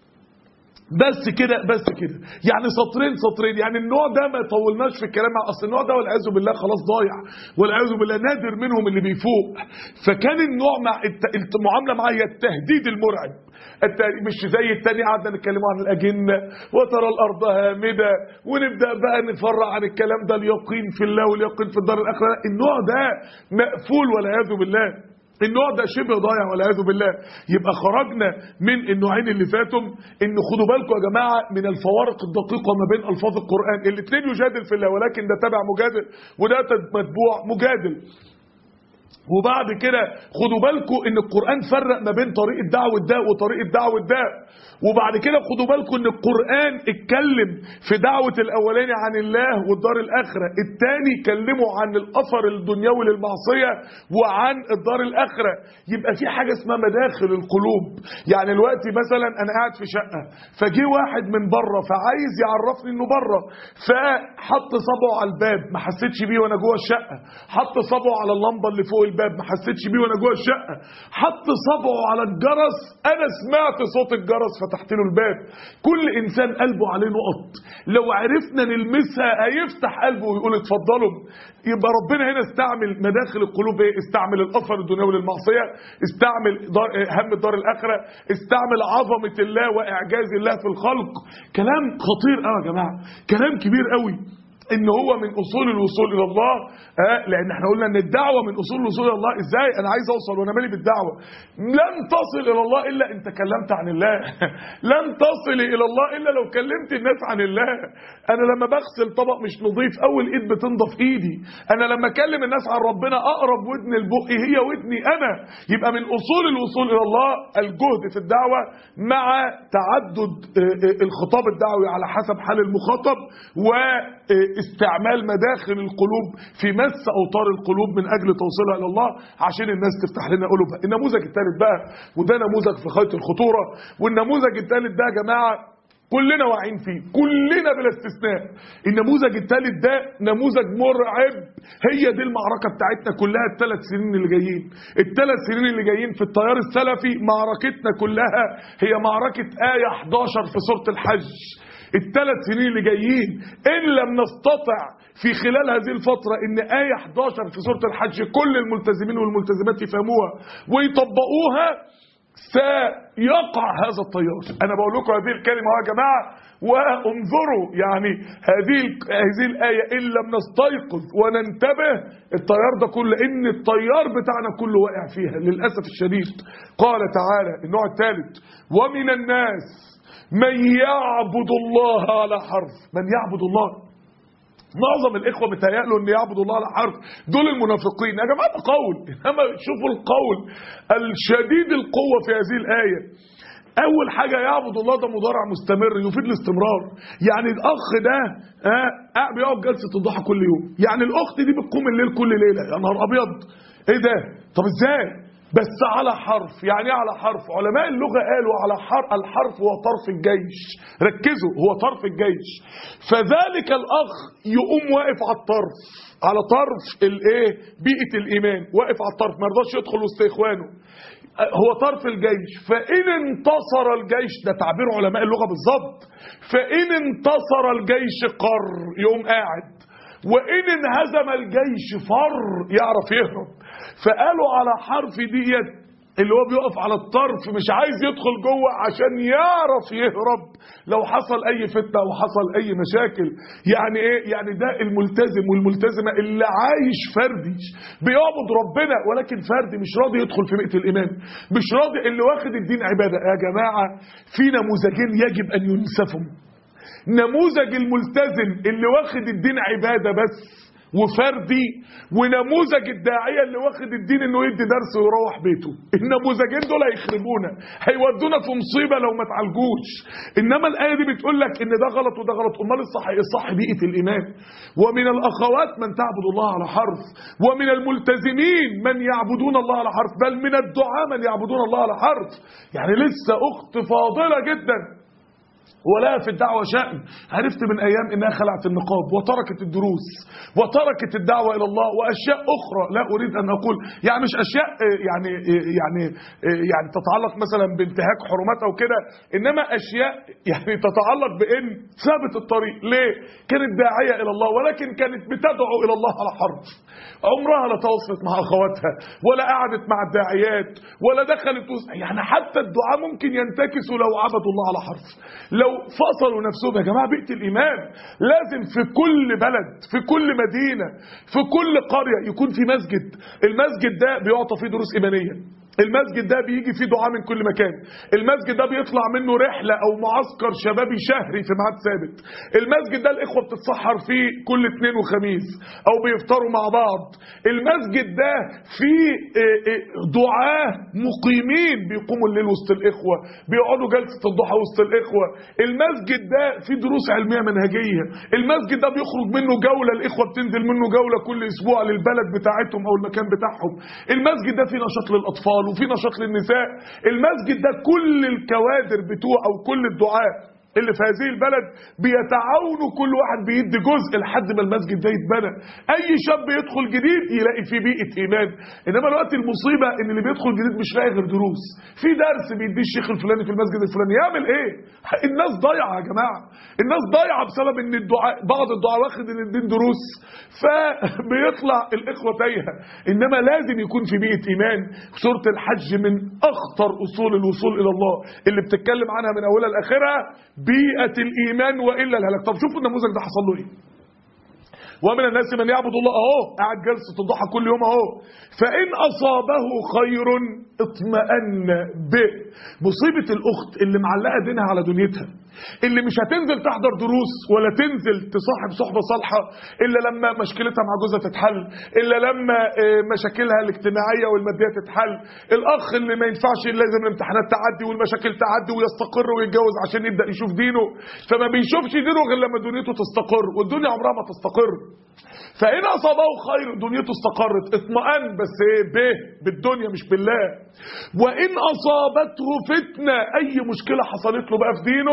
بس كده يعني سطرين. يعني النوع ده ما طولناش في الكلام، اصل النوع ده والعياذ بالله خلاص ضايع والعياذ بالله، نادر منهم اللي بيفوق. فكان النوع مع المعامله معاه هي التهديد المرعب. مش زي التاني قعدنا نتكلم عن الاجنه وترى الارض هامده ونبدا بقى نفرع عن الكلام ده اليقين في الله واليقين في الدار الاخره. النوع ده مقفول والعياذ بالله، النوع ده شبه ضايع والعياذ بالله. يبقى خرجنا من النوعين اللي فاتوا ان خدوا بالكم يا جماعه من الفوارق الدقيقه ما بين الفاظ القران. الاثنين يجادل في الله، ولكن ده تابع مجادل وده متبوع مجادل. وبعد كده خدوا بالكم ان القرآن فرق ما بين طريقة دعوة ده وطريقة دعوة ده. وبعد كده خدوا بالكم ان القرآن اتكلم في دعوة الاولاني عن الله والدار الاخرة، التاني كلمه عن الاثر الدنيوي للمعصية وعن الدار الاخرة. يبقى في حاجة اسمها مداخل القلوب. يعني الوقت مثلا انا قاعد في شقة، فجي واحد من بره فعايز يعرفني انه بره، فحط صبعه على الباب ما حسيتش بيه وانا جوه الشقة، حط صبعه على اللمبة اللي فوق الباب ما حسيتش بيه وانا جوه الشقة، حط صبعه على الجرس انا سمعت صوت الجرس فتحت له الباب. كل انسان قلبه عليه نقط لو عرفنا نلمسها هيفتح قلبه ويقول اتفضلوا. يبقى ربنا هنا استعمل مداخل القلوب، ايه؟ استعمل الاثر الدنيوي للمعصيه، استعمل هم الدار الاخره، استعمل عظمه الله واعجاز الله في الخلق. كلام خطير قوي يا جماعه، كلام كبير قوي ان هو من اصول الوصول الى الله. لان احنا قلنا ان الدعوه من اصول الوصول الى الله. ازاي انا عايز اوصل وانا مالي بالدعوه؟ لن تصل الى الله الا ان تكلمت عن الله. لن تصل الى الله الا لو كلمت الناس عن الله. انا لما بغسل طبق مش نظيف اول ايد بتنضف ايدي. انا لما اكلم الناس عن ربنا اقرب ودن البق هي ودني انا. يبقى من اصول الوصول الى الله الجهد في الدعوه مع تعدد الخطاب الدعوي على حسب حال المخاطب، و استعمال مداخل القلوب في مس اوتار القلوب من اجل توصيلها الى الله عشان الناس تفتح لنا قلوبها. النموذج الثالث بقى، وده نموذج في غايه الخطوره، والنموذج الثالث ده يا جماعه كلنا واعيين فيه، كلنا بلا استثناء. النموذج الثالث ده نموذج مرعب. هي دي المعركه بتاعتنا كلها الثلاث سنين اللي جايين. الثلاث سنين اللي جايين في التيار السلفي معركتنا كلها هي معركه آية 11 في سوره الحج. الثلاث سنين اللي جايين ان لم نستطع في خلال هذه الفترة ان آية 11 في سورة الحج كل الملتزمين والملتزمات يفهموها ويطبقوها سيقع هذا التيار. انا بقول لكم هذه الكلمة يا جماعة وانظروا، يعني هذه الآية ان لم نستيقظ وننتبه التيار ده كله، ان التيار بتاعنا كله واقع فيها للأسف الشديد. قال تعالى النوع الثالث: ومن الناس من يعبد الله على حرف. من يعبد الله، معظم الاخوه متهيألوا ان يعبد الله على حرف دول المنافقين. يا جماعه ده قول، انما شوفوا القول الشديد القوه في هذه الايه. اول حاجه يعبد الله ده مضارع مستمر يفيد الاستمرار. يعني الاخ ده بيقعد جلسه الضحى كل يوم، يعني الاخت دي بتقوم الليل كل ليله. يا نهار ابيض ايه ده؟ طب ازاي؟ بس على حرف. يعني ايه على حرف؟ علماء اللغة قالوا على الحرف هو طرف الجيش. ركزوا، هو طرف الجيش. فذلك الأخ يقوم واقف على الطرف، على طرف الايه؟ بيئة الإيمان، واقف على الطرف ما يرضاش يدخل وسط إخوانه. هو طرف الجيش. فإن انتصر الجيش، ده تعبير علماء اللغة بالظبط، فإن انتصر الجيش قر، يقوم قاعد. وإن انهزم الجيش فر، يعرف يهرب. فقالوا على حرف ديت اللي هو بيقف على الطرف مش عايز يدخل جوه عشان يعرف يهرب لو حصل اي فتنه او حصل اي مشاكل. يعني ايه؟ يعني ده الملتزم والملتزمه اللي عايش فردي بيعبد ربنا ولكن فردي، مش راضي يدخل في بيئه الايمان، مش راضي، اللي واخد الدين عباده. يا جماعه في نموذجين يجب ان ينسفوا: نموذج الملتزم اللي واخد الدين عباده بس وفردي، ونموذج الداعيه اللي واخد الدين انه يدي درس ويروح بيته. النموذجين دول هيخربونا، هيودونا في مصيبه لو ما اتعالجوش. انما الايه دي بتقول لك ان ده غلط وده غلط. امال الصح ايه؟ الصح بيئه الايمان. ومن الاخوات من تعبد الله على حرف، ومن الملتزمين من يعبدون الله على حرف، بل من الدعاء من يعبدون الله على حرف. يعني لسه اخت فاضله جدا ولا في الدعوة شأن. عرفت من أيام إنها خلعت النقاب وتركت الدروس وتركت الدعوة إلى الله وأشياء أخرى لا أريد أن أقول، يعني مش أشياء يعني تتعلق مثلا بانتهاك حرمات أو كده، إنما أشياء يعني تتعلق بإن ثابت الطريق. ليه؟ كانت داعية إلى الله ولكن كانت بتدعو إلى الله على حرف. عمرها لا تواصلت مع أخواتها ولا قعدت مع الداعيات ولا دخلت يعني حتى الدعاء ممكن ينتكسوا لو عبدوا الله على حرف، لو فصلوا نفسهم. يا جماعة بيئة الإيمان لازم في كل بلد، في كل مدينة، في كل قرية يكون في مسجد. المسجد ده بيعطى فيه دروس إيمانية، المسجد ده بيجي فيه دعاء من كل مكان، المسجد ده بيطلع منه رحلة او معسكر شبابي شهري في ميعاد ثابت، المسجد ده الاخوة بتتسحر فيه كل اثنين وخميس او بيفطروا مع بعض، المسجد ده فيه دعاء مقيمين بيقوموا الليل وسط الاخوة، بيقعدوا جلسة الضحى وسط الاخوة، المسجد ده فيه دروس علمية منهجية، المسجد ده بيخرج منه جولة، الاخوة بتنزل منه جولة كل اسبوع للبلد بتاعتهم او المكان بتاعهم، المسجد ده فيه نشاط للاطفال وفي نشاط للنساء، المسجد ده كل الكوادر بتوع او كل الدعاء اللي في هذه البلد بيتعاونوا، كل واحد بيدي جزء لحد ما المسجد ده يتبنى. اي شاب يدخل جديد يلاقي فيه بيئه ايمان، انما الوقت المصيبه ان اللي بيدخل جديد مش لاقي غير دروس، في درس بيديه الشيخ الفلاني في المسجد الفلاني، يعمل ايه؟ الناس ضايعه يا جماعه، الناس ضايعه بسبب ان بعض الدعاء واخد ان الدين دروس، فبيطلع الاخوه تايهه. انما لازم يكون في بيئه ايمان. سوره الحج من اخطر اصول الوصول الى الله اللي بتتكلم عنها من اولها لاخرها بيئة الإيمان وإلا الهلاك. طب شوفوا النموذج ده حصل له إيه. ومن الناس من يعبد الله أهو قاعد جلسة الضحى كل يوم أهو، فإن أصابه خير اطمأن به. مصيبة الأخت اللي معلقة دينها على دنيتها، اللي مش هتنزل تحضر دروس ولا تنزل تصاحب صحبة صالحة إلا لما مشكلتها مع جوزها تتحل، إلا لما مشاكلها الاجتماعية والمادية تتحل، الأخ اللي ما ينفعش لازم الامتحانات تعدي والمشاكل تعدي ويستقر ويتجوز عشان يبدأ يشوف دينه، فما بيشوفش دينه غير لما دنيته تستقر، والدنيا عمرها ما تستقر. فإن أصابه خير دنيته استقرت اطمئن، بس ايه؟ به، بالدنيا مش بالله. وإن أصابته فتنة، أي مشكلة حصلت له بقى في دينه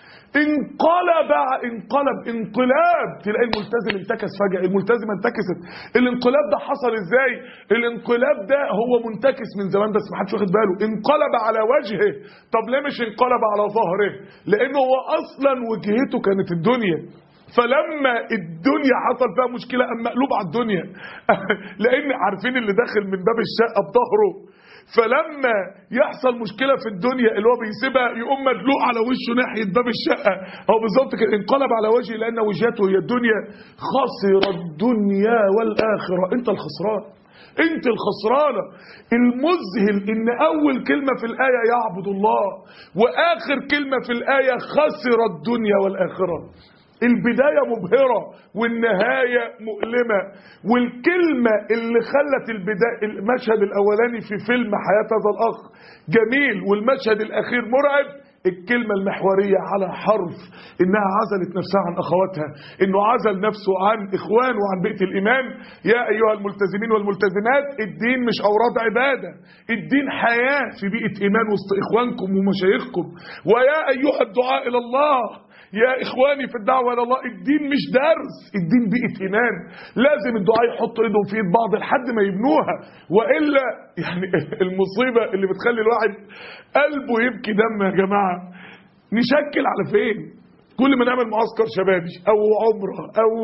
انقلاب، تلاقي الملتزم انتكس فجأة، الملتزمة انتكست. الانقلاب ده حصل ازاي؟ الانقلاب ده هو منتكس من زمان بس ما حدش واخد باله، انقلب على وجهه. طب ليه مش انقلب على ظهره؟ لانه هو اصلا وجهته كانت الدنيا، فلما الدنيا حصل فيها مشكلة قام مقلوب على الدنيا لان عارفين اللي داخل من باب الشقة بظهره، فلما يحصل مشكلة في الدنيا اللي هو بيسيبها يقوم مدلوق على وشه ناحية باب الشقة، هو بالظبط كده انقلب على وجهه لأن وجهته هي الدنيا. خسر الدنيا والآخرة، انت الخسران، انت الخسرانة. المذهل ان اول كلمة في الآية يعبد الله واخر كلمة في الآية خسر الدنيا والآخرة. البداية مبهرة والنهاية مؤلمة، والكلمة اللي خلت المشهد الأولاني في فيلم حياة هذا الأخ جميل والمشهد الأخير مرعب، الكلمة المحورية على حرف إنها عزلت نفسها عن أخواتها، إنه عزل نفسه عن إخوان وعن بيئة الإيمان. يا أيها الملتزمين والملتزمات، الدين مش أوراد عبادة، الدين حياة في بيئة إيمان وسط إخوانكم ومشايخكم. ويا أيها الدعاء إلى الله، يا إخواني في الدعوة إلى الله، الدين مش درس، الدين بيئة إيمان. لازم الدعاء يحطوا إيدهم في إيد بعض لحد ما يبنوها، وإلا يعني المصيبة اللي بتخلي الواحد قلبه يبكي دم يا جماعة. نشكل على فين؟ كل ما نعمل معسكر شبابي او عمره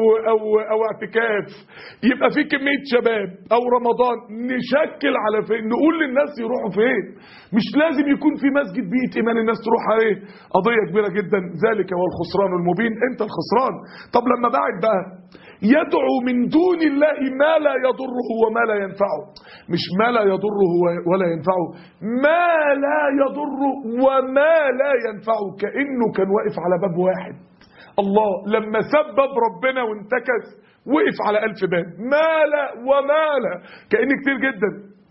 او اعتكاف يبقى في كميه شباب، او رمضان، نشكل على فين؟ نقول للناس يروحوا فين؟ مش لازم يكون في مسجد بيئه ايمان الناس تروح عليه. قضيه كبيره جدا، ذلك هو الخسران المبين، انت الخسران. طب لما بعد بقى يدعو من دون الله ما لا يضره وما لا ينفعه، مش ما لا يضره ولا ينفعه، ما لا يضره وما لا ينفعه، كأنه كان واقف على باب واحد. الله لما سبب ربنا وانتكس وقف على 1000 باب، ما لا وما لا، كأن كتير جدا.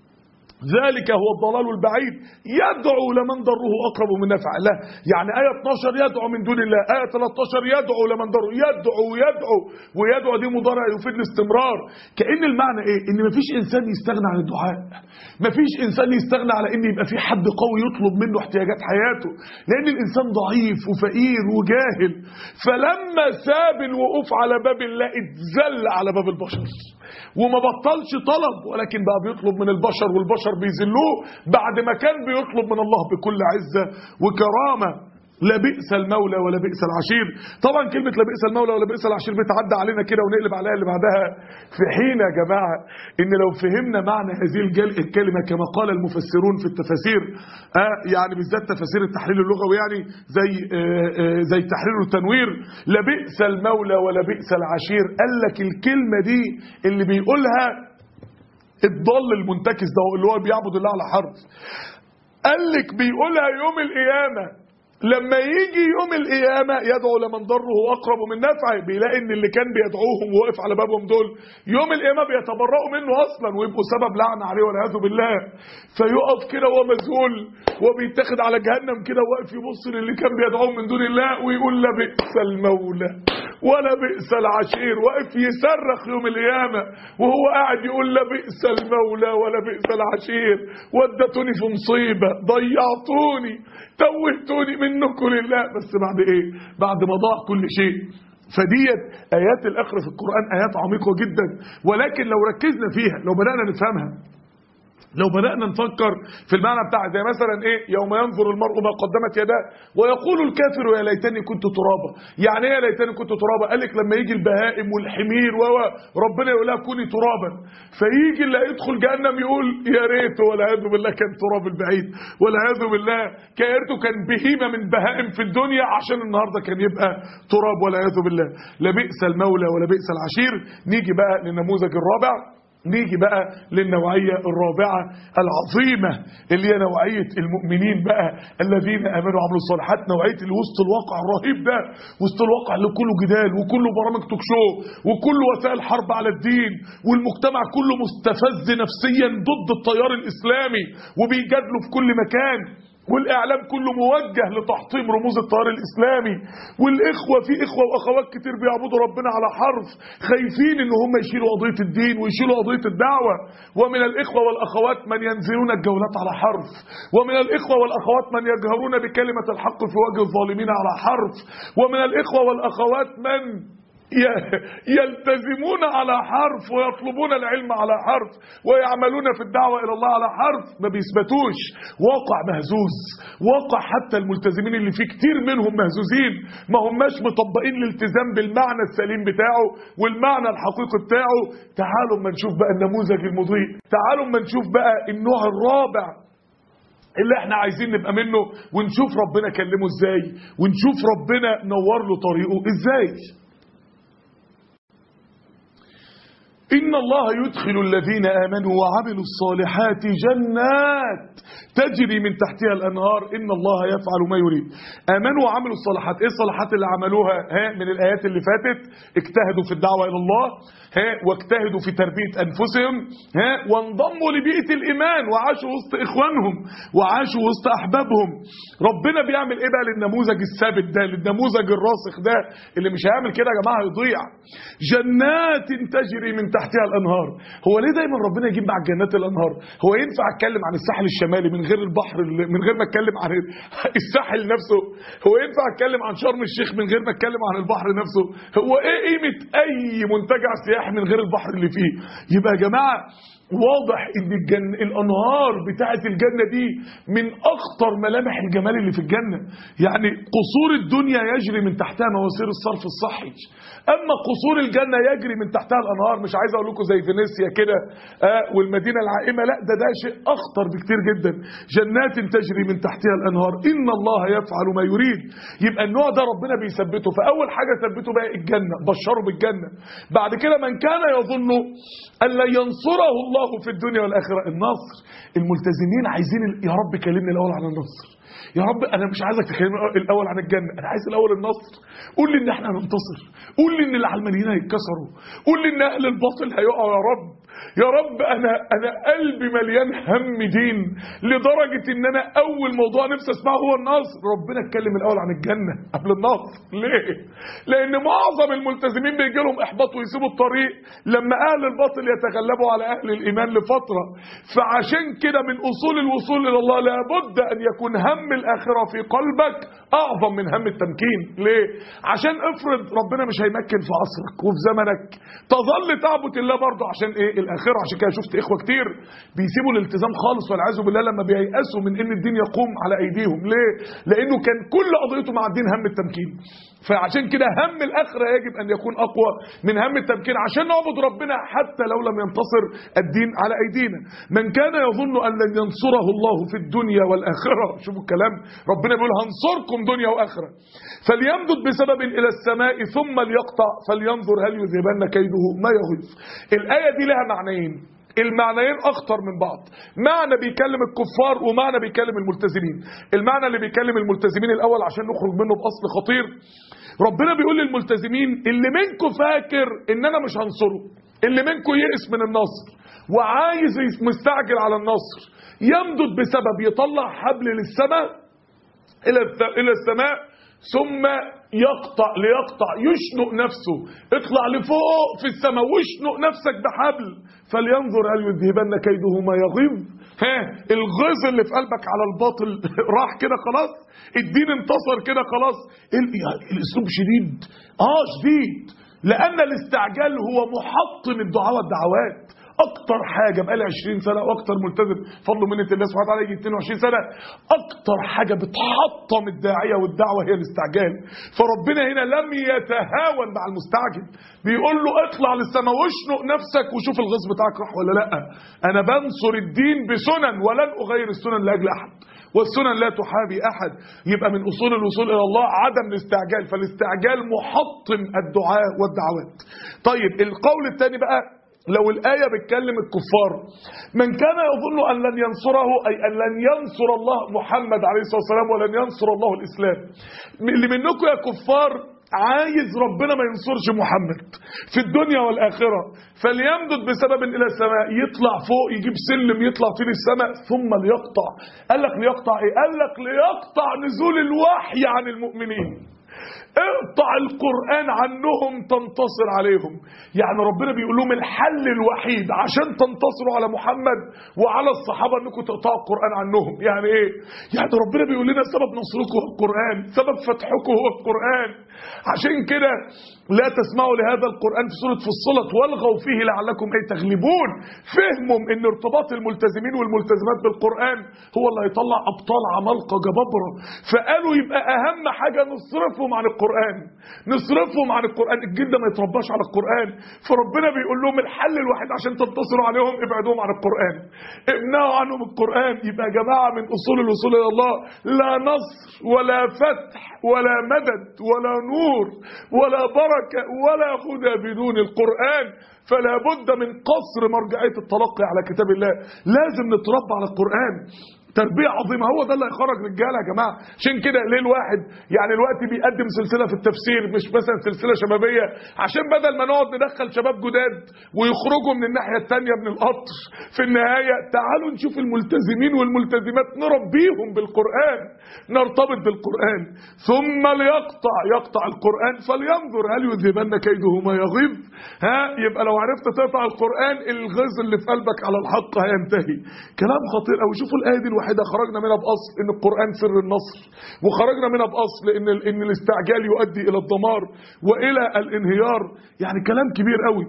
ذلك هو الضلال البعيد، يدعو لمن ضره أقرب من نفعه. لا يعني آية 12 يدعو من دون الله، آية 13 يدعو لمن ضره، يدعو ويدعو دي مضارع يفيد الاستمرار. كأن المعنى ايه؟ ان مفيش انسان يستغنى عن الدعاء، مفيش انسان يستغنى على ان يبقى في حد قوي يطلب منه احتياجات حياته، لان الانسان ضعيف وفقير وجاهل. فلما ساب الوقوف على باب الله اتذل على باب البشر، وما بطلش طلب، ولكن بقى بيطلب من البشر والبشر بيذلوه بعد ما كان بيطلب من الله بكل عزة وكرامة. لا بئس المولى ولا بئس العشير. طبعا كلمة لا بئس المولى ولا بئس العشير بتعدى علينا كده ونقلب عليها اللي بعدها في حين يا جماعة ان لو فهمنا معنى هذه الكلمة كما قال المفسرون في التفاسير، يعني بالذات تفاسير التحليل اللغوي، يعني زي التحرير والتنوير، لا بئس المولى ولا بئس العشير. قال لك الكلمة دي اللي بيقولها الضال المنتكس ده اللي هو بيعبد الله على حرف. قال لك بيقولها يوم القيامة، لما يجي يوم القيامة يدعو لمن ضره أقرب من نفعه، بيلاقي إن اللي كان بيدعوهم ووقف على بابهم دول يوم القيامة بيتبرؤوا منه أصلا ويبقوا سبب لعنة عليه والعياذ بالله. فيقف كده وهو مذهول وبيتاخد على جهنم كده، واقف يبص للي كان بيدعوهم من دون الله ويقول لا بئس المولى ولا بئس العشير، واقف يصرخ يوم القيامة وهو قاعد يقول لا بئس المولى ولا بئس العشير، ودتوني في مصيبة، ضيعتوني، توهتوني منكم لله. بس بعد ايه؟ بعد ما ضاع كل شيء. فديت ايات الاخره في القران ايات عميقه جدا، ولكن لو ركزنا فيها، لو بدانا نفهمها، لو بدأنا نفكر في المعنى بتاعها، زي مثلا ايه؟ يوم ينظر المرء ما قدمت يداه ويقول الكافر يا ليتني كنت ترابا. يعني ايه يا ليتني كنت ترابا؟ قال لك لما يجي البهائم والحمير ربنا يقول لها كوني ترابا، فيجي اللي يدخل جهنم يقول يا ريت والعياذ بالله كان تراب البعيد، والعياذ بالله كيرته كان بهيمه من بهائم في الدنيا عشان النهارده كان يبقى تراب والعياذ بالله. لا بئس المولى ولا بئس العشير. نيجي بقى للنموذج الرابع، نيجي بقى للنوعية الرابعة العظيمة اللي هي نوعية المؤمنين بقى الذين آمنوا وعملوا الصالحات، نوعية اللي وسط الواقع الرهيب ده، وسط الواقع اللي كله جدال وكله برامج توك شو وكله وسائل حرب على الدين، والمجتمع كله مستفز نفسيا ضد التيار الإسلامي وبيجادلوا في كل مكان، والاعلام كله موجه لتحطيم رموز التيار الاسلامي، والاخوه في اخوه واخوات كتير بيعبدوا ربنا على حرف، خايفين ان هم يشيلوا قضيه الدين ويشيلوا قضيه الدعوه. ومن الاخوه والاخوات من ينزلون الجولات على حرف، ومن الاخوه والاخوات من يجهرون بكلمه الحق في وجه الظالمين على حرف، ومن الاخوه والاخوات من يلتزمون على حرف ويطلبون العلم على حرف ويعملون في الدعوة إلى الله على حرف، ما بيثبتوش. واقع مهزوز، واقع حتى الملتزمين اللي فيه كتير منهم مهزوزين، ما هماش مطبقين الالتزام بالمعنى السليم بتاعه والمعنى الحقيقي بتاعه. تعالوا ما نشوف بقى النموذج المضيء، تعالوا ما نشوف بقى النوع الرابع اللي احنا عايزين نبقى منه، ونشوف ربنا كلمه ازاي، ونشوف ربنا نور له طريقه ازاي. إن الله يدخل الذين آمنوا وعملوا الصالحات جنات تجري من تحتها الأنهار إن الله يفعل ما يريد. آمنوا وعملوا الصالحات، إيه الصالحات اللي عملوها؟ من الآيات اللي فاتت، اجتهدوا في الدعوة إلى الله، واجتهدوا في تربية أنفسهم، وانضموا لبيئة الإيمان وعاشوا وسط إخوانهم وعاشوا وسط أحبابهم. ربنا بيعمل إيه بقى للنموذج الثابت ده، للنموذج الراسخ ده اللي مش هيعمل كده يا جماعة هيضيع؟ جنات تجري من تحتها الأنهار. هو ليه دايما ربنا يجيب مع الجنات الأنهار؟ هو ينفع أتكلم عن الساحل الشمالي من غير البحر، من غير ما أتكلم عن الساحل نفسه؟ هو ينفع أتكلم عن شرم الشيخ من غير ما أتكلم عن البحر نفسه؟ هو إيه قيمة أي منتجع سياحي من غير البحر اللي فيه؟ يبقى يا جماعة واضح ان الانهار بتاعه الجنه دي من اخطر ملامح الجمال اللي في الجنه. يعني قصور الدنيا يجري من تحتها مواسير الصرف الصحي، اما قصور الجنه يجري من تحتها الانهار. مش عايز اقول لكم زي فينيسيا كده والمدينه العائمه، لا ده شيء اخطر بكتير جدا. جنات تجري من تحتها الانهار ان الله يفعل ما يريد. يبقى النوع ده ربنا بيثبته، فاول حاجه ثبته بقى الجنه، بشره بالجنه. بعد كده من كان يظن ان لا ينصره الله في الدنيا والآخرة، النصر. الملتزمين عايزين يا رب كلمني الأول عن النصر، يا رب أنا مش عايزك تكلمني الأول عن الجنة، أنا عايز الأول النصر. قول لي إن إحنا هننتصر، قول لي إن العلمانيين هيتكسروا، قول لي إن أهل الباطل هيقعوا يا رب. يا رب أنا قلبي مليان هم دين لدرجة إن أنا أول موضوع نفسي أسمعه هو النصر. ربنا اتكلم الأول عن الجنة قبل النصر. ليه؟ لأن معظم الملتزمين بيجي لهم إحباط ويسيبوا الطريق لما أهل الباطل يتغلبوا على أهل الإيمان لفترة. فعشان كده من أصول الوصول إلى الله لابد أن يكون هم الآخرة في قلبك أعظم من هم التمكين. ليه؟ عشان افرض ربنا مش هيمكن في عصرك وفي زمنك، تظل تعبد الله برضه عشان إيه؟ الآخرة. عشان كده شفت إخوة كتير بيسيبوا الالتزام خالص والعياذ بالله لما بييأسوا من إن الدين يقوم على أيديهم. ليه؟ لأنه كان كل قضيته مع الدين هم التمكين. فعشان كده هم الآخرة يجب أن يكون أقوى من هم التمكين عشان نعبد ربنا حتى لو لم ينتصر الدين على أيدينا. من كان يظن أن لن ينصره الله في الدنيا والآخرة، شوفوا الكلام، ربنا بيقول هنصركم دنيا وآخرة، فليمدد بسبب إلى السماء ثم ليقطع فلينظر هل يذهبن كيده ما يغيظ. الآية دي لها معنيين. المعنيين اخطر من بعض. معنى بيكلم الكفار ومعنى بيكلم الملتزمين. المعنى اللي بيكلم الملتزمين الاول عشان نخرج منه باصل خطير، ربنا بيقول للملتزمين اللي منكم فاكر ان انا مش هنصره، اللي منكم يئس من النصر وعايز مستعجل على النصر، يمدد بسبب يطلع حبل للسماء الى السماء ثم ليقطع يشنق نفسه، اطلع لفوق في السماء واشنق نفسك بحبل، فلينظر هل يذهبن كيده ما يغيظ. الغيظ اللي في قلبك على الباطل راح كده خلاص، الدين انتصر كده خلاص. الاسلوب شديد، شديد، لان الاستعجال هو محطم الدعاء والدعوات. اكتر حاجه بقالي 20 سنه واكتر ملتزم فضل منه الله سبحانه وتعالى، يجي 22 سنه، اكتر حاجه بتحطم الداعيه والدعوه هي الاستعجال. فربنا هنا لم يتهاون مع المستعجل، بيقول له اطلع للسماء واشنق نفسك وشوف الغيظ بتاعك راح ولا لا. انا بنصر الدين بسنن ولن اغير السنن لاجل احد، والسنن لا تحابي احد. يبقى من اصول الوصول الى الله عدم الاستعجال، فالاستعجال محطم الدعاء والدعوات. طيب القول الثاني بقى، لو الآية بتكلم الكفار، من كان يظن أن لن ينصره، أي أن لن ينصر الله محمد عليه الصلاة والسلام ولن ينصر الله الإسلام، اللي منكم يا كفار عايز ربنا ما ينصرش محمد في الدنيا والآخرة، فليمدد بسبب إلى السماء، يطلع فوق يجيب سلم يطلع طول السماء ثم ليقطع. قال لك ليقطع إيه؟ قال لك ليقطع نزول الوحي عن المؤمنين، اقطع القرآن عنهم تنتصر عليهم. يعني ربنا بيقول لهم الحل الوحيد عشان تنتصروا على محمد وعلى الصحابة انكم تقطعوا القرآن عنهم. يعني ايه؟ يعني ربنا بيقول لنا سبب نصركم هو القرآن، سبب فتحكم هو القرآن. عشان كده لا تسمعوا لهذا القرآن في سورة فصلت والغوا فيه لعلكم تغلبون. فهموا ان ارتباط الملتزمين والملتزمات بالقرآن هو اللي هيطلع ابطال عمالقة جبابرة، فقالوا يبقى اهم حاجة نصرفهم عن القرآن، نصرفهم عن القرآن، الجيل ده ما يترباش على القرآن. فربنا بيقول لهم الحل الوحيد عشان تنتصروا عليهم ابعدوهم عن القرآن، امنعوا عنهم القرآن. يبقى يا جماعة من اصول الوصول الى الله لا نصر ولا فتح ولا مدد ولا نور ولا بركة ولا هدى بدون القرآن. فلا بد من قصر مرجعية التلقي على كتاب الله، لازم نتربى على القرآن تربية عظيمة. هو ده اللي هيخرج رجاله يا جماعة. عشان كده ليه الواحد يعني الوقت بيقدم سلسلة في التفسير مش مثلا سلسلة شبابية، عشان بدل ما نقعد ندخل شباب جداد ويخرجوا من الناحية التانية من القطر، في النهاية تعالوا نشوف الملتزمين والملتزمات نربيهم بالقرآن، نرتبط بالقرآن. ثم يقطع القرآن فلينظر هل يذهبن كيده ما يغيظ. يبقى لو عرفت تقطع القرآن الغيظ اللي في قلبك على الحق هينتهي. كلام خطير قوي. شوفوا الآية دي الوحيدة خرجنا منها بأصل ان القرآن سر النصر، وخرجنا منها بأصل ان الاستعجال يؤدي الى الدمار والى الانهيار. يعني كلام كبير قوي.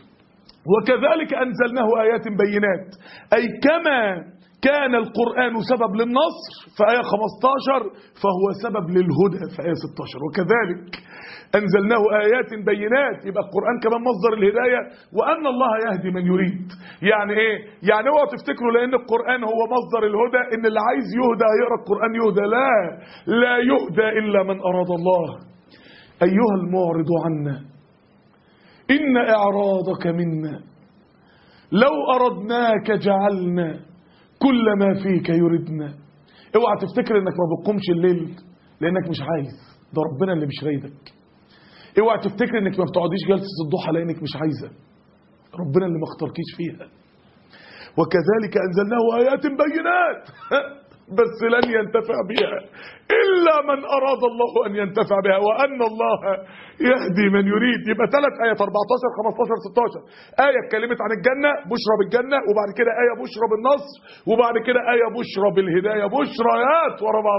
وكذلك انزلناه آيات بينات، اي كما كان القرآن سبب للنصر في آية 15 فهو سبب للهدى في آية 16. وكذلك أنزلناه آيات بينات، يبقى القرآن كمان مصدر الهداية، وأن الله يهدي من يريد. يعني إيه؟ يعني اوعوا تفتكروا لأن القرآن هو مصدر الهدى إن اللي عايز يهدى يقرأ القرآن يهدى. لا يهدى إلا من أراد الله. أيها المعرض عنا إن إعراضك منا لو أردناك جعلنا كل ما فيك يردنا. اوعى تفتكر انك ما بتقومش الليل لانك مش عايز، ده ربنا اللي مش رايدك. اوعى تفتكر انك ما بتقعديش جلسة الضحى لانك مش عايزة، ربنا اللي ما اختاركيش فيها. وكذلك انزلناه آيات بينات بس لن ينتفع بها إلا من أراد الله أن ينتفع بها وأن الله يهدي من يريد. يبقى 3 آيات 14 15 16. آية اتكلمت عن الجنة بشرى بالجنة، وبعد كده آية بشرى بالنصر، وبعد كده آية بشرى بالهداية، بشريات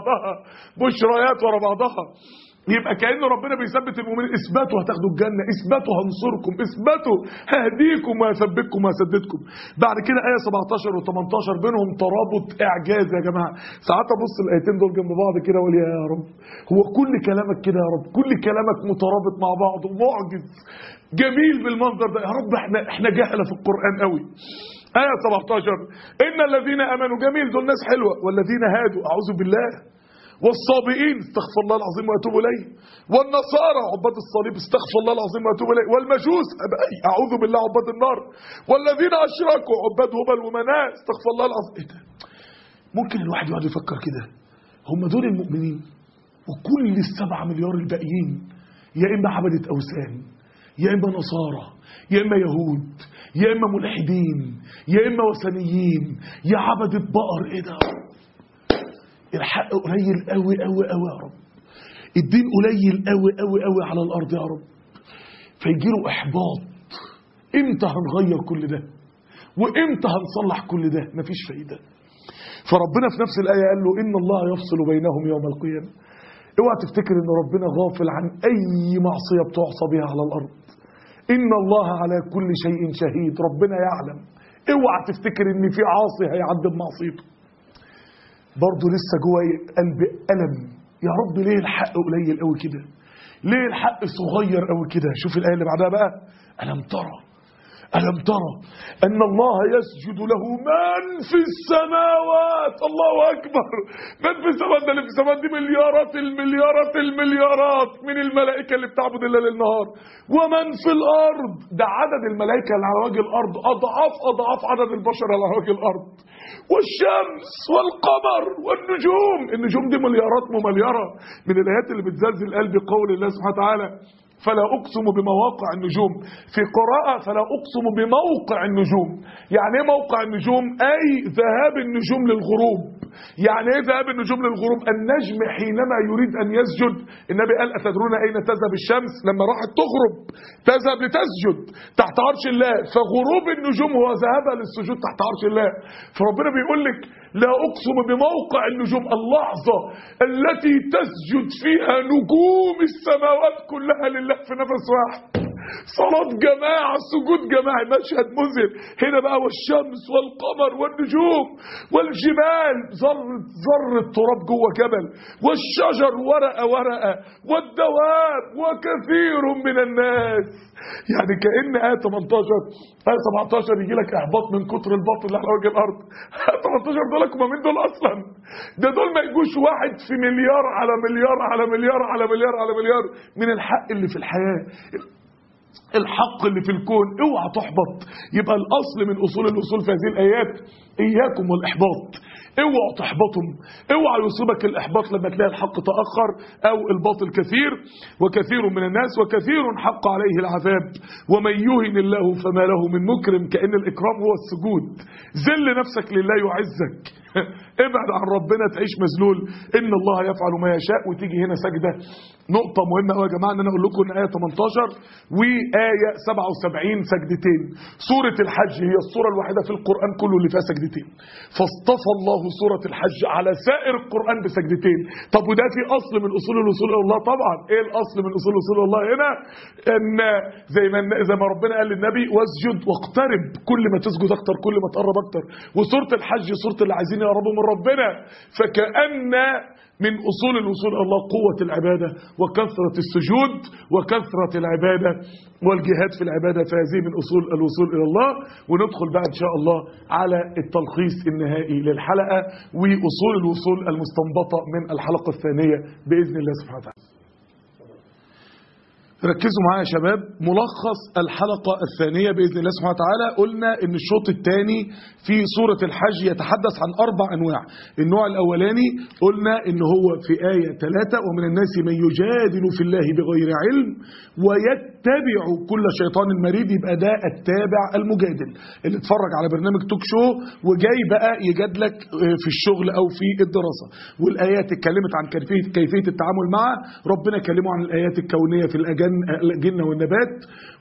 ورا بعضها. يبقى كأنه ربنا بيثبت المؤمنين، اثبتوا هتاخدوا الجنة، اثبتوا هنصركم، اثبتوا ههديكم وهثبتكم وهسددكم. بعد كده آية 17 و18 بينهم ترابط إعجاز يا جماعة. ساعات أبص الآيتين دول جنب بعض كده وأقول يا رب هو كل كلامك كده يا رب، كل كلامك مترابط مع بعض ومعجز جميل بالمنظر ده يا رب. احنا جهلة في القرآن قوي. آية 17 إن الذين آمنوا، جميل دول ناس حلوة، والذين هادوا أعوذ بالله، والصابئين استغفر الله العظيم واتوب اليه، والنصارى عباد الصليب استغفر الله العظيم واتوب اليه، والمجوس اعوذ بالله عباد النار، والذين اشركوا عباد هبل ومناه استغفر الله العظيم. ايه ده؟ ممكن الواحد يقعد يفكر كده، هم دول المؤمنين وكل ال7 مليار الباقيين يا اما عبدة اوثان، يا اما نصارى، يا اما يهود، يا اما ملحدين، يا اما وثنيين، يا عبدة بقر. ايه ده؟ الحق قليل قوي قوي قوي يا رب، الدين قليل قوي قوي قوي على الارض يا رب. فيجيله احباط، امتى هنغير كل ده وامتى هنصلح كل ده؟ مفيش فايده. فربنا في نفس الايه قال له ان الله يفصل بينهم يوم القيامه. اوعى تفتكر ان ربنا غافل عن اي معصيه بتعصى بها على الارض. ان الله على كل شيء شهيد، ربنا يعلم. اوعى تفتكر ان في عاصي هيعدي بمعصيته. برضه لسه جوه قلبي ألم، يا رب ليه الحق قليل قوي كده؟ ليه الحق صغير قوي كده؟ شوف الآية اللي بعدها بقى، ألم ترى أن الله يسجد له من في السماوات. الله أكبر. من في السماوات؟ ده اللي في السماوات دي مليارات المليارات المليارات من الملائكة اللي بتعبد الليل النهار. ومن في الأرض، ده عدد الملائكة اللي على وجه الأرض أضعاف عدد البشر على وجه الأرض. والشمس والقمر والنجوم، النجوم دي مليارات ممليارة. من الآيات اللي بتزلزل قلبي قول الله سبحانه وتعالى فلا أقسم بمواقع النجوم، في قراءة فلا أقسم بموقع النجوم. يعني ايه موقع النجوم؟ أي ذهاب النجوم للغروب. يعني ايه ذهاب النجوم للغروب؟ النجم حينما يريد أن يسجد، النبي قال أتدرون أين تذهب الشمس؟ لما راحت تغرب تذهب لتسجد تحت عرش الله، فغروب النجوم هو ذهابها للسجود تحت عرش الله. فربنا بيقول لك لا أقسم بموقع النجوم، اللحظة التي تسجد فيها نجوم السماوات كلها لله في نفس واحد. صلاة جماعة، سجود جماعي، مشهد مذهل. هنا بقى والشمس والقمر والنجوم والجبال، ذرة تراب جوه جبل، والشجر ورقة والدواب وكثير من الناس. يعني كأن آية 18 آية 17 يجي لك إحباط من كتر الباطل اللي على وجه الأرض. آية 18 دول لك مين دول أصلا؟ ده دول ما يجوش واحد في مليار على مليار على مليار على مليار على مليار من الحق اللي في الحياة، الحق اللي في الكون. اوعى تحبط. يبقى الأصل من أصول الوصول في هذه الآيات إياكم والإحباط. اوعوا تحبطهم، اوعى يصيبك الإحباط لما تلاقي الحق تأخر أو الباطل كثير. وكثير من الناس وكثير حق عليه العذاب ومن يهن الله فما له من مكرم. كأن الإكرام هو السجود. ذل نفسك لله يعزك. ابعد عن ربنا تعيش مذلول. إن الله يفعل ما يشاء. وتيجي هنا سجدة، نقطة مهمة قوي يا جماعة، ان انا اقول لكم ان آية 18 وآية 77 سجدتين. سورة الحج هي السورة الوحيدة في القرآن كله اللي فيها سجدتين، فاصطفى الله سورة الحج على سائر القرآن بسجدتين. طب وده في أصل من أصول الوصول إلى الله؟ طبعا. ايه الأصل من أصول الوصول إلى الله هنا؟ ان زي ما ربنا قال للنبي واسجد واقترب، كل ما تسجد اكتر كل ما تقرب اكتر. وسورة الحج سورة اللي عايزين يقربوا من ربنا. فكأن من أصول الوصول إلى الله قوة العبادة وكثرة السجود وكثرة العبادة والجهاد في العبادة. فهذه من أصول الوصول إلى الله. وندخل بقى إن شاء الله على التلخيص النهائي للحلقة وأصول الوصول المستنبطة من الحلقة الثانية بإذن الله سبحانه وتعالى. ركزوا معايا يا شباب. ملخص الحلقة الثانية بإذن الله سبحانه وتعالى. قلنا ان الشوط الثاني في سورة الحج يتحدث عن 4 أنواع. النوع الأولاني قلنا ان هو في آية 3 ومن الناس من يجادل في الله بغير علم ويتبع كل شيطان مريد. يبقى ده التابع المجادل اللي اتفرج على برنامج توك شو وجاي بقى يجادلك في الشغل أو في الدراسة. والآيات اتكلمت عن كيفية التعامل معه. ربنا كلمه عن الآيات الكونية في الجن والنبات.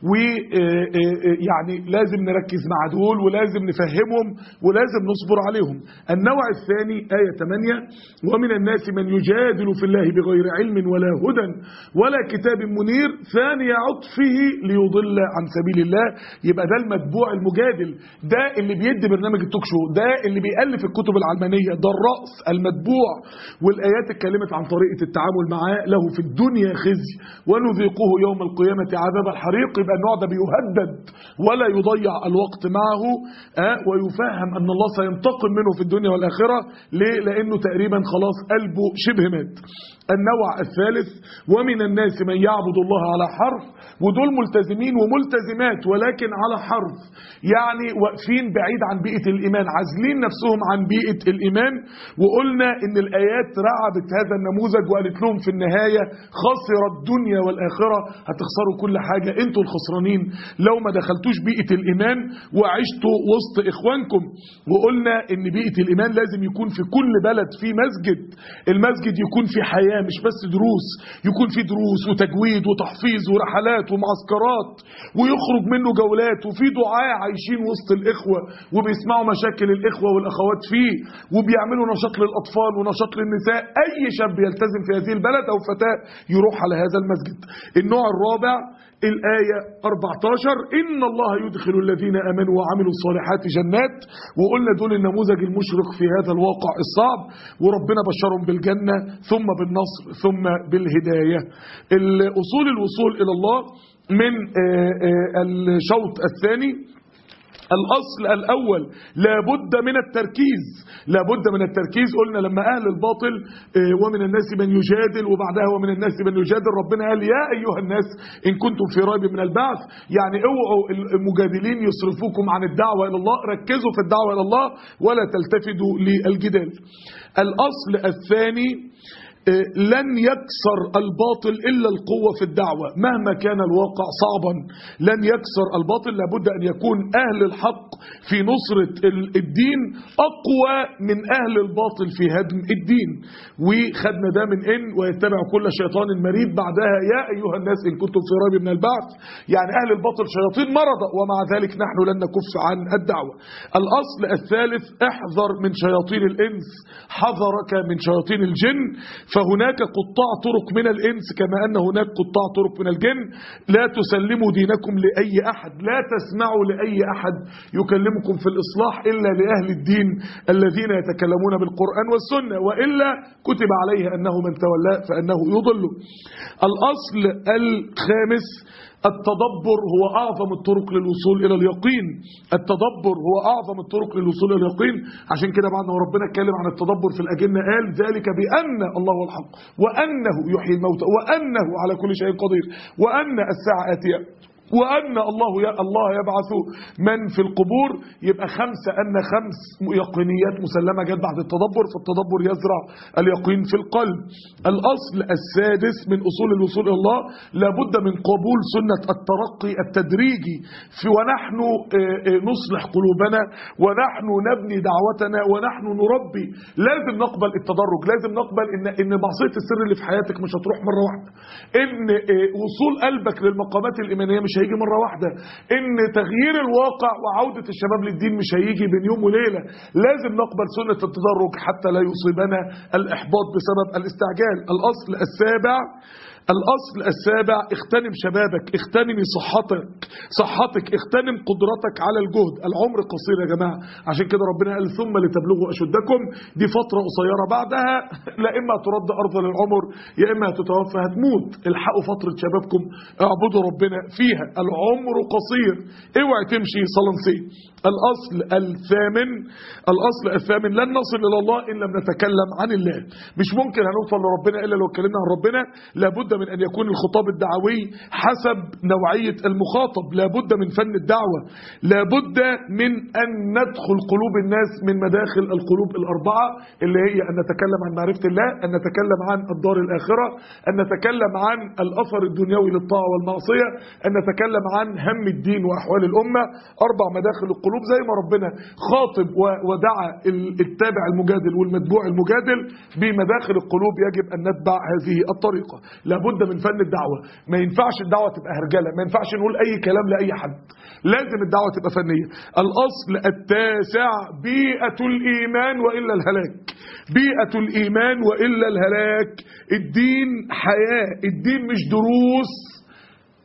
ويعني لازم نركز مع دول ولازم نفهمهم ولازم نصبر عليهم. النوع الثاني آية 8 ومن الناس من يجادل في الله بغير علم ولا هدى ولا كتاب منير ثاني عطفه ليضل عن سبيل الله. يبقى ده المتبوع المجادل، ده اللي بيدي برنامج التوك شو، ده اللي بيألف الكتب العلمانية، ده الرأس المتبوع. والآيات اتكلمت عن طريقة التعامل معاه. له في الدنيا خزي ونذيقه يوم القيامة عذاب الحريق، يبقى النوع ده بيهدد ولا يضيع الوقت معه، ويفهم أن الله سينتقم منه في الدنيا والآخرة. ليه؟ لأنه تقريبا خلاص قلبه شبه مات. النوع الثالث: ومن الناس من يعبد الله على حرف، ودول ملتزمين وملتزمات ولكن على حرف، يعني واقفين بعيد عن بيئة الإيمان، عازلين نفسهم عن بيئة الإيمان. وقلنا إن الآيات رعبت هذا النموذج وقالت لهم في النهاية: خسر الدنيا والآخرة، هتخسروا كل حاجة، انتوا الخسرانين لو ما دخلتوش بيئة الإيمان وعشتوا وسط إخوانكم. وقلنا إن بيئة الإيمان لازم يكون في كل بلد في مسجد، المسجد يكون في حياة مش بس دروس، يكون في دروس وتجويد وتحفيظ ورحلات ومعسكرات ويخرج منه جولات، وفي دعاء عايشين وسط الإخوة وبيسمعوا مشاكل الإخوة والأخوات فيه، وبيعملوا نشاط للأطفال ونشاط للنساء. أي شاب يلتزم في هذه البلد أو فتاة يروح على هذا المسجد. النوع الرابع الآية 14: إن الله يدخل الذين آمنوا وعملوا الصالحات جنات. وقلنا دول النموذج المشرق في هذا الواقع الصعب، وربنا بشرهم بالجنة ثم بالنصر ثم بالهداية. الأصول الوصول إلى الله من الشوط الثاني: الأصل الأول لابد من التركيز، لابد من التركيز. قلنا لما أهل الباطل ومن الناس من يجادل، وبعدها ومن الناس من يجادل، ربنا قال: يا أيها الناس إن كنتم في ريب من البعث، يعني اوعوا المجادلين يصرفوكم عن الدعوة إلى الله، ركزوا في الدعوة إلى الله ولا تلتفتوا للجدال. الأصل الثاني: لن يكسر الباطل إلا القوة في الدعوة، مهما كان الواقع صعبا لن يكسر الباطل. لابد أن يكون أهل الحق في نصرة الدين أقوى من أهل الباطل في هدم الدين. وخدنا ده من إن ويتبع كل شيطان مريد، بعدها يا أيها الناس إن كنتم في ريب من البعث، يعني أهل الباطل شياطين مرضى، ومع ذلك نحن لن نكف عن الدعوة. الأصل الثالث: احذر من شياطين الإنس حذرك من شياطين الجن، فهناك قطاع طرق من الإنس كما أن هناك قطاع طرق من الجن. لا تسلموا دينكم لأي أحد، لا تسمعوا لأي أحد يكلمكم في الإصلاح إلا لأهل الدين الذين يتكلمون بالقرآن والسنة، وإلا كتب عليه أنه من تولاه فأنه يضل. الأصل الخامس: التدبر هو أعظم الطرق للوصول إلى اليقين. التدبر هو أعظم الطرق للوصول إلى اليقين. عشان كده بعد ما ربنا اتكلم عن التدبر في الأجنة قال: ذلك بأن الله هو الحق وأنه يحيي الموتى وأنه على كل شيء قدير وأن الساعة آتية وأن الله يبعث من في القبور. يبقى خمسة، أن خمس يقينيات مسلمة جت بعد التدبر، فالتدبر يزرع اليقين في القلب. الأصل السادس من أصول الوصول إلى الله: لابد من قبول سنة الترقي التدريجي ونحن نصلح قلوبنا ونحن نبني دعوتنا ونحن نربي. لازم نقبل التدرج، لازم نقبل إن معصية السر اللي في حياتك مش هتروح مرة واحدة، إن وصول قلبك للمقامات الإيمانية مش هيجي مرة واحدة، ان تغيير الواقع وعودة الشباب للدين مش هيجي بين يوم وليلة. لازم نقبل سنة التدرج حتى لا يصيبنا الإحباط بسبب الاستعجال. الأصل السابع: اغتنم شبابك، اغتنمي صحتك، اغتنم قدرتك على الجهد. العمر قصير يا جماعة، عشان كده ربنا قال: ثم لتبلغوا أشدكم. دي فترة قصيرة، بعدها لا إما ترد أرض للعمر يا إما تتوفى، هتموت. الحقوا فترة شبابكم، اعبدوا ربنا فيها، العمر قصير، اوعي تمشي صلنسي. الأصل الثامن: لن نصل إلى الله إن لم نتكلم عن الله. مش ممكن هنوصل لربنا إلا لو اتكلمنا عن ربنا. لابد من أن يكون الخطاب الدعوي حسب نوعية المخاطب، لابد من فن الدعوة، لابد من أن ندخل قلوب الناس من مداخل القلوب الأربعة، اللي هي أن نتكلم عن معرفة الله، أن نتكلم عن الدار الآخرة، أن نتكلم عن الأثر الدنيوي للطاعة والمعصية، أن نتكلم عن هم الدين وأحوال الأمة. 4 مداخل القلوب زي ما ربنا خاطب ودعا التابع المجادل والمتبوع المجادل بمداخل القلوب. يجب أن نتبع هذه الطريقة. لابد من فن الدعوة، ما ينفعش الدعوة تبقى هرجلة، ما ينفعش نقول أي كلام لأي حد، لازم الدعوة تبقى فنية. الأصل التاسع: بيئة الإيمان وإلا الهلاك، بيئة الإيمان وإلا الهلاك. الدين حياة، الدين مش دروس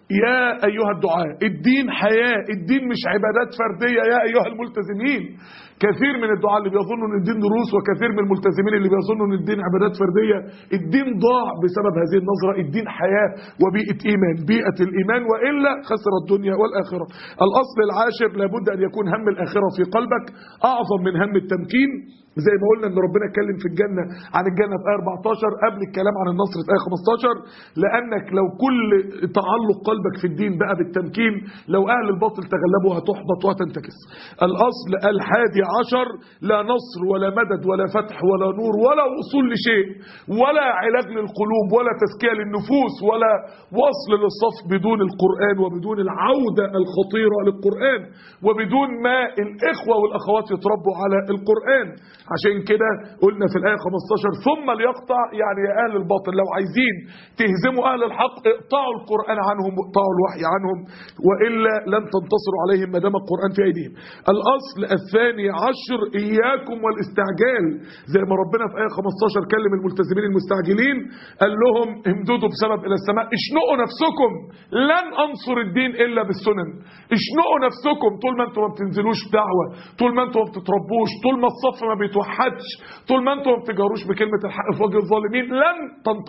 يا أيها الدعاء، الدين حياة، الدين مش عبادات فردية يا أيها الملتزمين. كثير من الدعاء اللي بيظنوا ان الدين دروس، وكثير من الملتزمين اللي بيظنوا ان الدين عبادات فردية. الدين ضاع بسبب هذه النظرة. الدين حياة وبيئة إيمان، بيئة الإيمان، وإلا خسر الدنيا والآخرة. الأصل العاشر: لابد أن يكون هم الآخرة في قلبك أعظم من هم التمكين. زي ما قلنا ان ربنا اتكلم في الجنة عن الجنة في آية 14 قبل الكلام عن النصر في آية 15. لأنك لو كل تعلق قلبك في الدين بقى بالتمكين، لو أهل الباطل تغلبوا هتحبط وهتنتكس. الأصل الحادي عشر: لا نصر ولا مدد ولا فتح ولا نور ولا وصول لشيء ولا علاج للقلوب ولا تزكية للنفوس ولا وصل للصف بدون القرآن، وبدون العودة الخطيرة للقرآن، وبدون ما الإخوة والأخوات يتربوا على القرآن. عشان كده قلنا في الآية 15: ثم ليقطع، يعني يا أهل الباطل لو عايزين تهزموا أهل الحق اقطعوا القرآن عنهم واقطعوا الوحي عنهم، وإلا لن تنتصروا عليهم ما دام القرآن في أيديهم. الأصل الثاني عشر: إياكم والاستعجال. زي ما ربنا في آية 15 كلم الملتزمين المستعجلين قال لهم امددوا بسبب إلى السماء، اشنقوا نفسكم، لن أنصر الدين إلا بالسنن. اشنقوا نفسكم طول ما انتم ما بتنزلوش دعوة، طول ما انتم ما بتتربوش، طول ما الصف ما بيتوحدش، طول ما انتم ما بتجاروش بكلمة الحق في وجه الظالمين، لن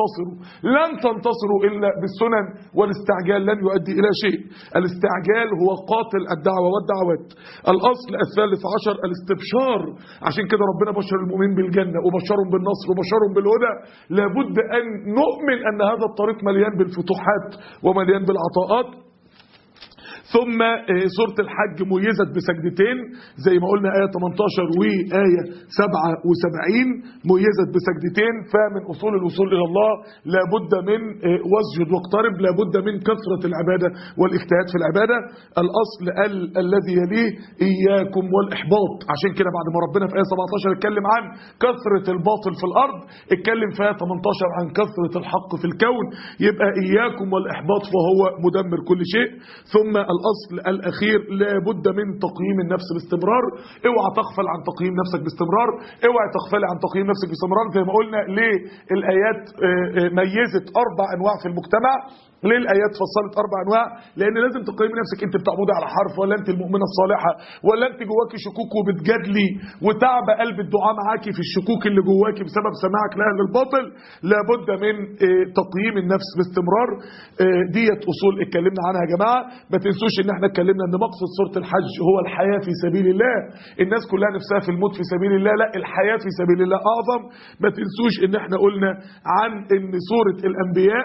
تنتصروا إلا بالسنن. والاستعجال لن يؤدي إلى شيء. الاستعجال هو قاتل الدعوة والدعوات. الأصل الثالث عشر: الاستبشار. عشان كده ربنا بشر المؤمنين بالجنة وبشرهم بالنصر وبشرهم بالهدى. لابد أن نؤمن أن هذا الطريق مليان بالفتوحات ومليان بالعطاءات. ثم سورة الحج ميزت بسجدتين زي ما قلنا آية 18 وآية 77 ميزت بسجدتين. فمن أصول الوصول إلى الله لابد من واسجد واقترب، لابد من كثرة العبادة والاجتهاد في العبادة. الأصل الذي يليه: إياكم والإحباط. عشان كده بعد ما ربنا في آية 17 اتكلم عن كثرة الباطل في الأرض، اتكلم في آية 18 عن كثرة الحق في الكون. يبقى إياكم والإحباط فهو مدمر كل شيء. ثم الأصل الأخير: لابد من تقييم النفس باستمرار. اوعى تغفل عن تقييم نفسك باستمرار، اوعى تغفل عن تقييم نفسك باستمرار. زي ما قلنا ليه الآيات ميزت 4 أنواع في المجتمع، ليه الآيات فصلت 4 أنواع؟ لأن لازم تقيم نفسك، أنت بتعبدي على حرف ولا أنت المؤمنة الصالحة، ولا أنت جواكي شكوك وبتجادلي وتعب قلب الدعاء معاكي في الشكوك اللي جواكي بسبب سماعك لأهل الباطل. لابد من تقييم النفس باستمرار. ديت أصول اتكلمنا عنها يا جماعة. ما تنسوش ان احنا اتكلمنا ان مقصد سورة الحج هو الحياة في سبيل الله. الناس كلها نفسها في الموت في سبيل الله، لا، الحياة في سبيل الله اعظم. ما تنسوش ان احنا قلنا عن ان سورة الانبياء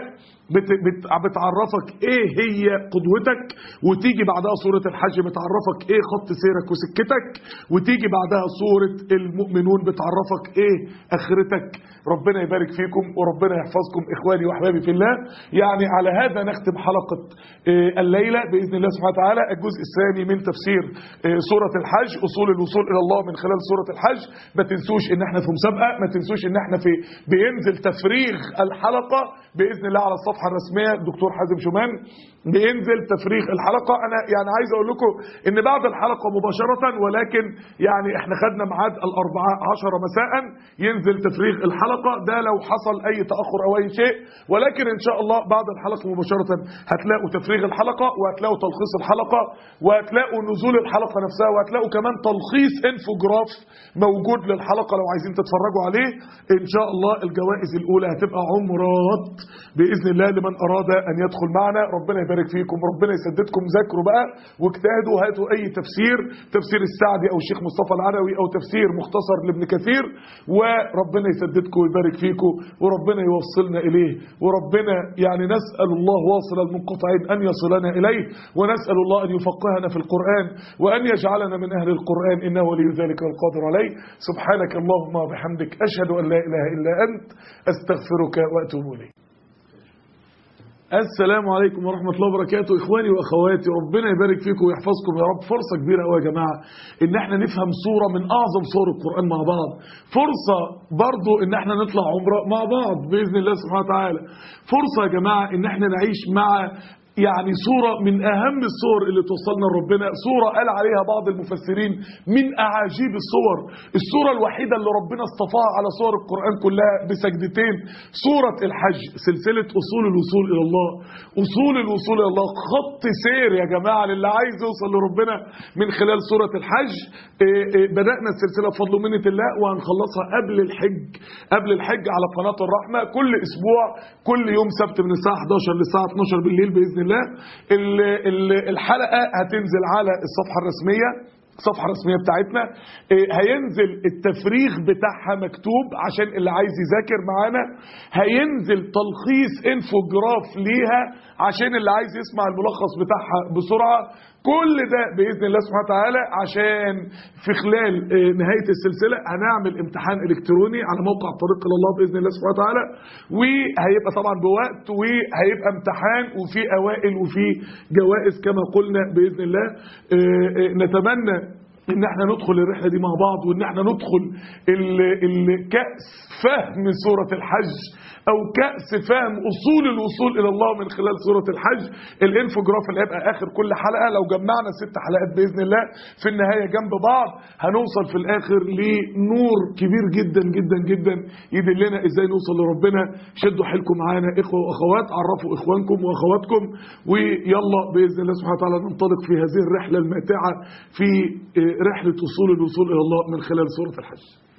بتعرفك ايه هي قدوتك، وتيجي بعدها سورة الحج بتعرفك ايه خط سيرك وسكتك، وتيجي بعدها سورة المؤمنون بتعرفك ايه اخرتك. ربنا يبارك فيكم وربنا يحفظكم اخواني واحبابي في الله. يعني على هذا نختم حلقة الليلة بإذن الله سبحانه وتعالى، الجزء الثاني من تفسير سورة الحج، أصول الوصول إلى الله من خلال سورة الحج. ما تنسوش ان احنا في مسابقة، ما تنسوش ان احنا بينزل تفريغ الحلقة بإذن الله على الصفحة الرسمية الدكتور حازم شومان، بينزل تفريغ الحلقة. انا يعني عايز اقول لكم ان بعد الحلقة مباشرة، ولكن يعني احنا خدنا ميعاد 14 مساء ينزل تفريغ الحلقة، ده لو حصل اي تأخر او اي شيء. ولكن ان شاء الله بعد الحلقة مباشرة هتلاقوا تفريغ الحلقة، وهتلاقوا تلخيص الحلقة، وهتلاقوا نزول الحلقة نفسها، وهتلاقوا كمان تلخيص انفوجراف موجود للحلقة لو عايزين تتفرجوا عليه. ان شاء الله الجوائز الاولى هتبقى عمرات بإذن الله لمن أراد أن يدخل معنا. ربنا يبارك فيكم، ربنا يسددكم. ذاكروا بقى واجتهدوا، هاتوا أي تفسير السعدي أو الشيخ مصطفى العلوي أو تفسير مختصر لابن كثير، وربنا يسددكم ويبارك فيكم وربنا يوصلنا إليه. وربنا يعني نسأل الله واصل المنقطعين أن يصلنا إليه، ونسأل الله أن يفقهنا في القرآن وأن يجعلنا من أهل القرآن إنه ولي ذلك والقادر عليه. سبحانك اللهم وبحمدك، أشهد أن لا إله إلا أنت، أستغفرك وأتوب إليك. السلام عليكم ورحمة الله وبركاته إخواني وأخواتي، ربنا يبارك فيكم ويحفظكم يا رب. فرصة كبيرة قوي يا جماعة إن احنا نفهم صورة من أعظم صور القرآن مع بعض، فرصة برضو إن احنا نطلع عمرة مع بعض بإذن الله سبحانه وتعالى، فرصة يا جماعة إن احنا نعيش مع يعني صورة من أهم الصور اللي توصلنا لربنا، صورة قال عليها بعض المفسرين من أعاجيب الصور، الصورة الوحيدة اللي ربنا اصطفاها على صور القرآن كلها بسجدتين، صورة الحج. سلسلة أصول الوصول إلى الله، أصول الوصول إلى الله، خط سير يا جماعة للي عايز يوصل لربنا من خلال سورة الحج. بدأنا السلسلة بفضل ومنة الله، وهنخلصها قبل الحج على قناة الرحمة كل أسبوع، كل يوم سبت من الساعة 11 للساعة 12 بالليل بإذن الله. الحلقة هتنزل على الصفحة الرسمية بتاعتنا، هينزل التفريغ بتاعها مكتوب عشان اللي عايز يذاكر معانا، هينزل تلخيص انفوجراف ليها عشان اللي عايز يسمع الملخص بتاعها بسرعة. كل ده بإذن الله سبحانه وتعالى عشان في خلال نهاية السلسلة هنعمل امتحان إلكتروني على موقع طريق إلى الله بإذن الله سبحانه وتعالى، وهيبقى طبعا بوقت، وهيبقى امتحان وفي أوائل وفي جوائز كما قلنا بإذن الله. نتمنى ان احنا ندخل الرحلة دي مع بعض، وان احنا ندخل الكأس فهم سورة الحج، او كأس فهم اصول الوصول الى الله من خلال سورة الحج. الانفوجراف اللي هيبقى اخر كل حلقة، لو جمعنا 6 حلقات باذن الله في النهاية جنب بعض، هنوصل في الاخر لنور كبير جدا جدا جدا يدلنا ازاي نوصل لربنا. شدوا حيلكم معانا اخوة واخوات، عرفوا اخوانكم واخواتكم، ويلا باذن الله سبحانه وتعالى ننطلق في هذه الرحلة الماتعة في رحلة الوصول الى الله من خلال سورة الحج.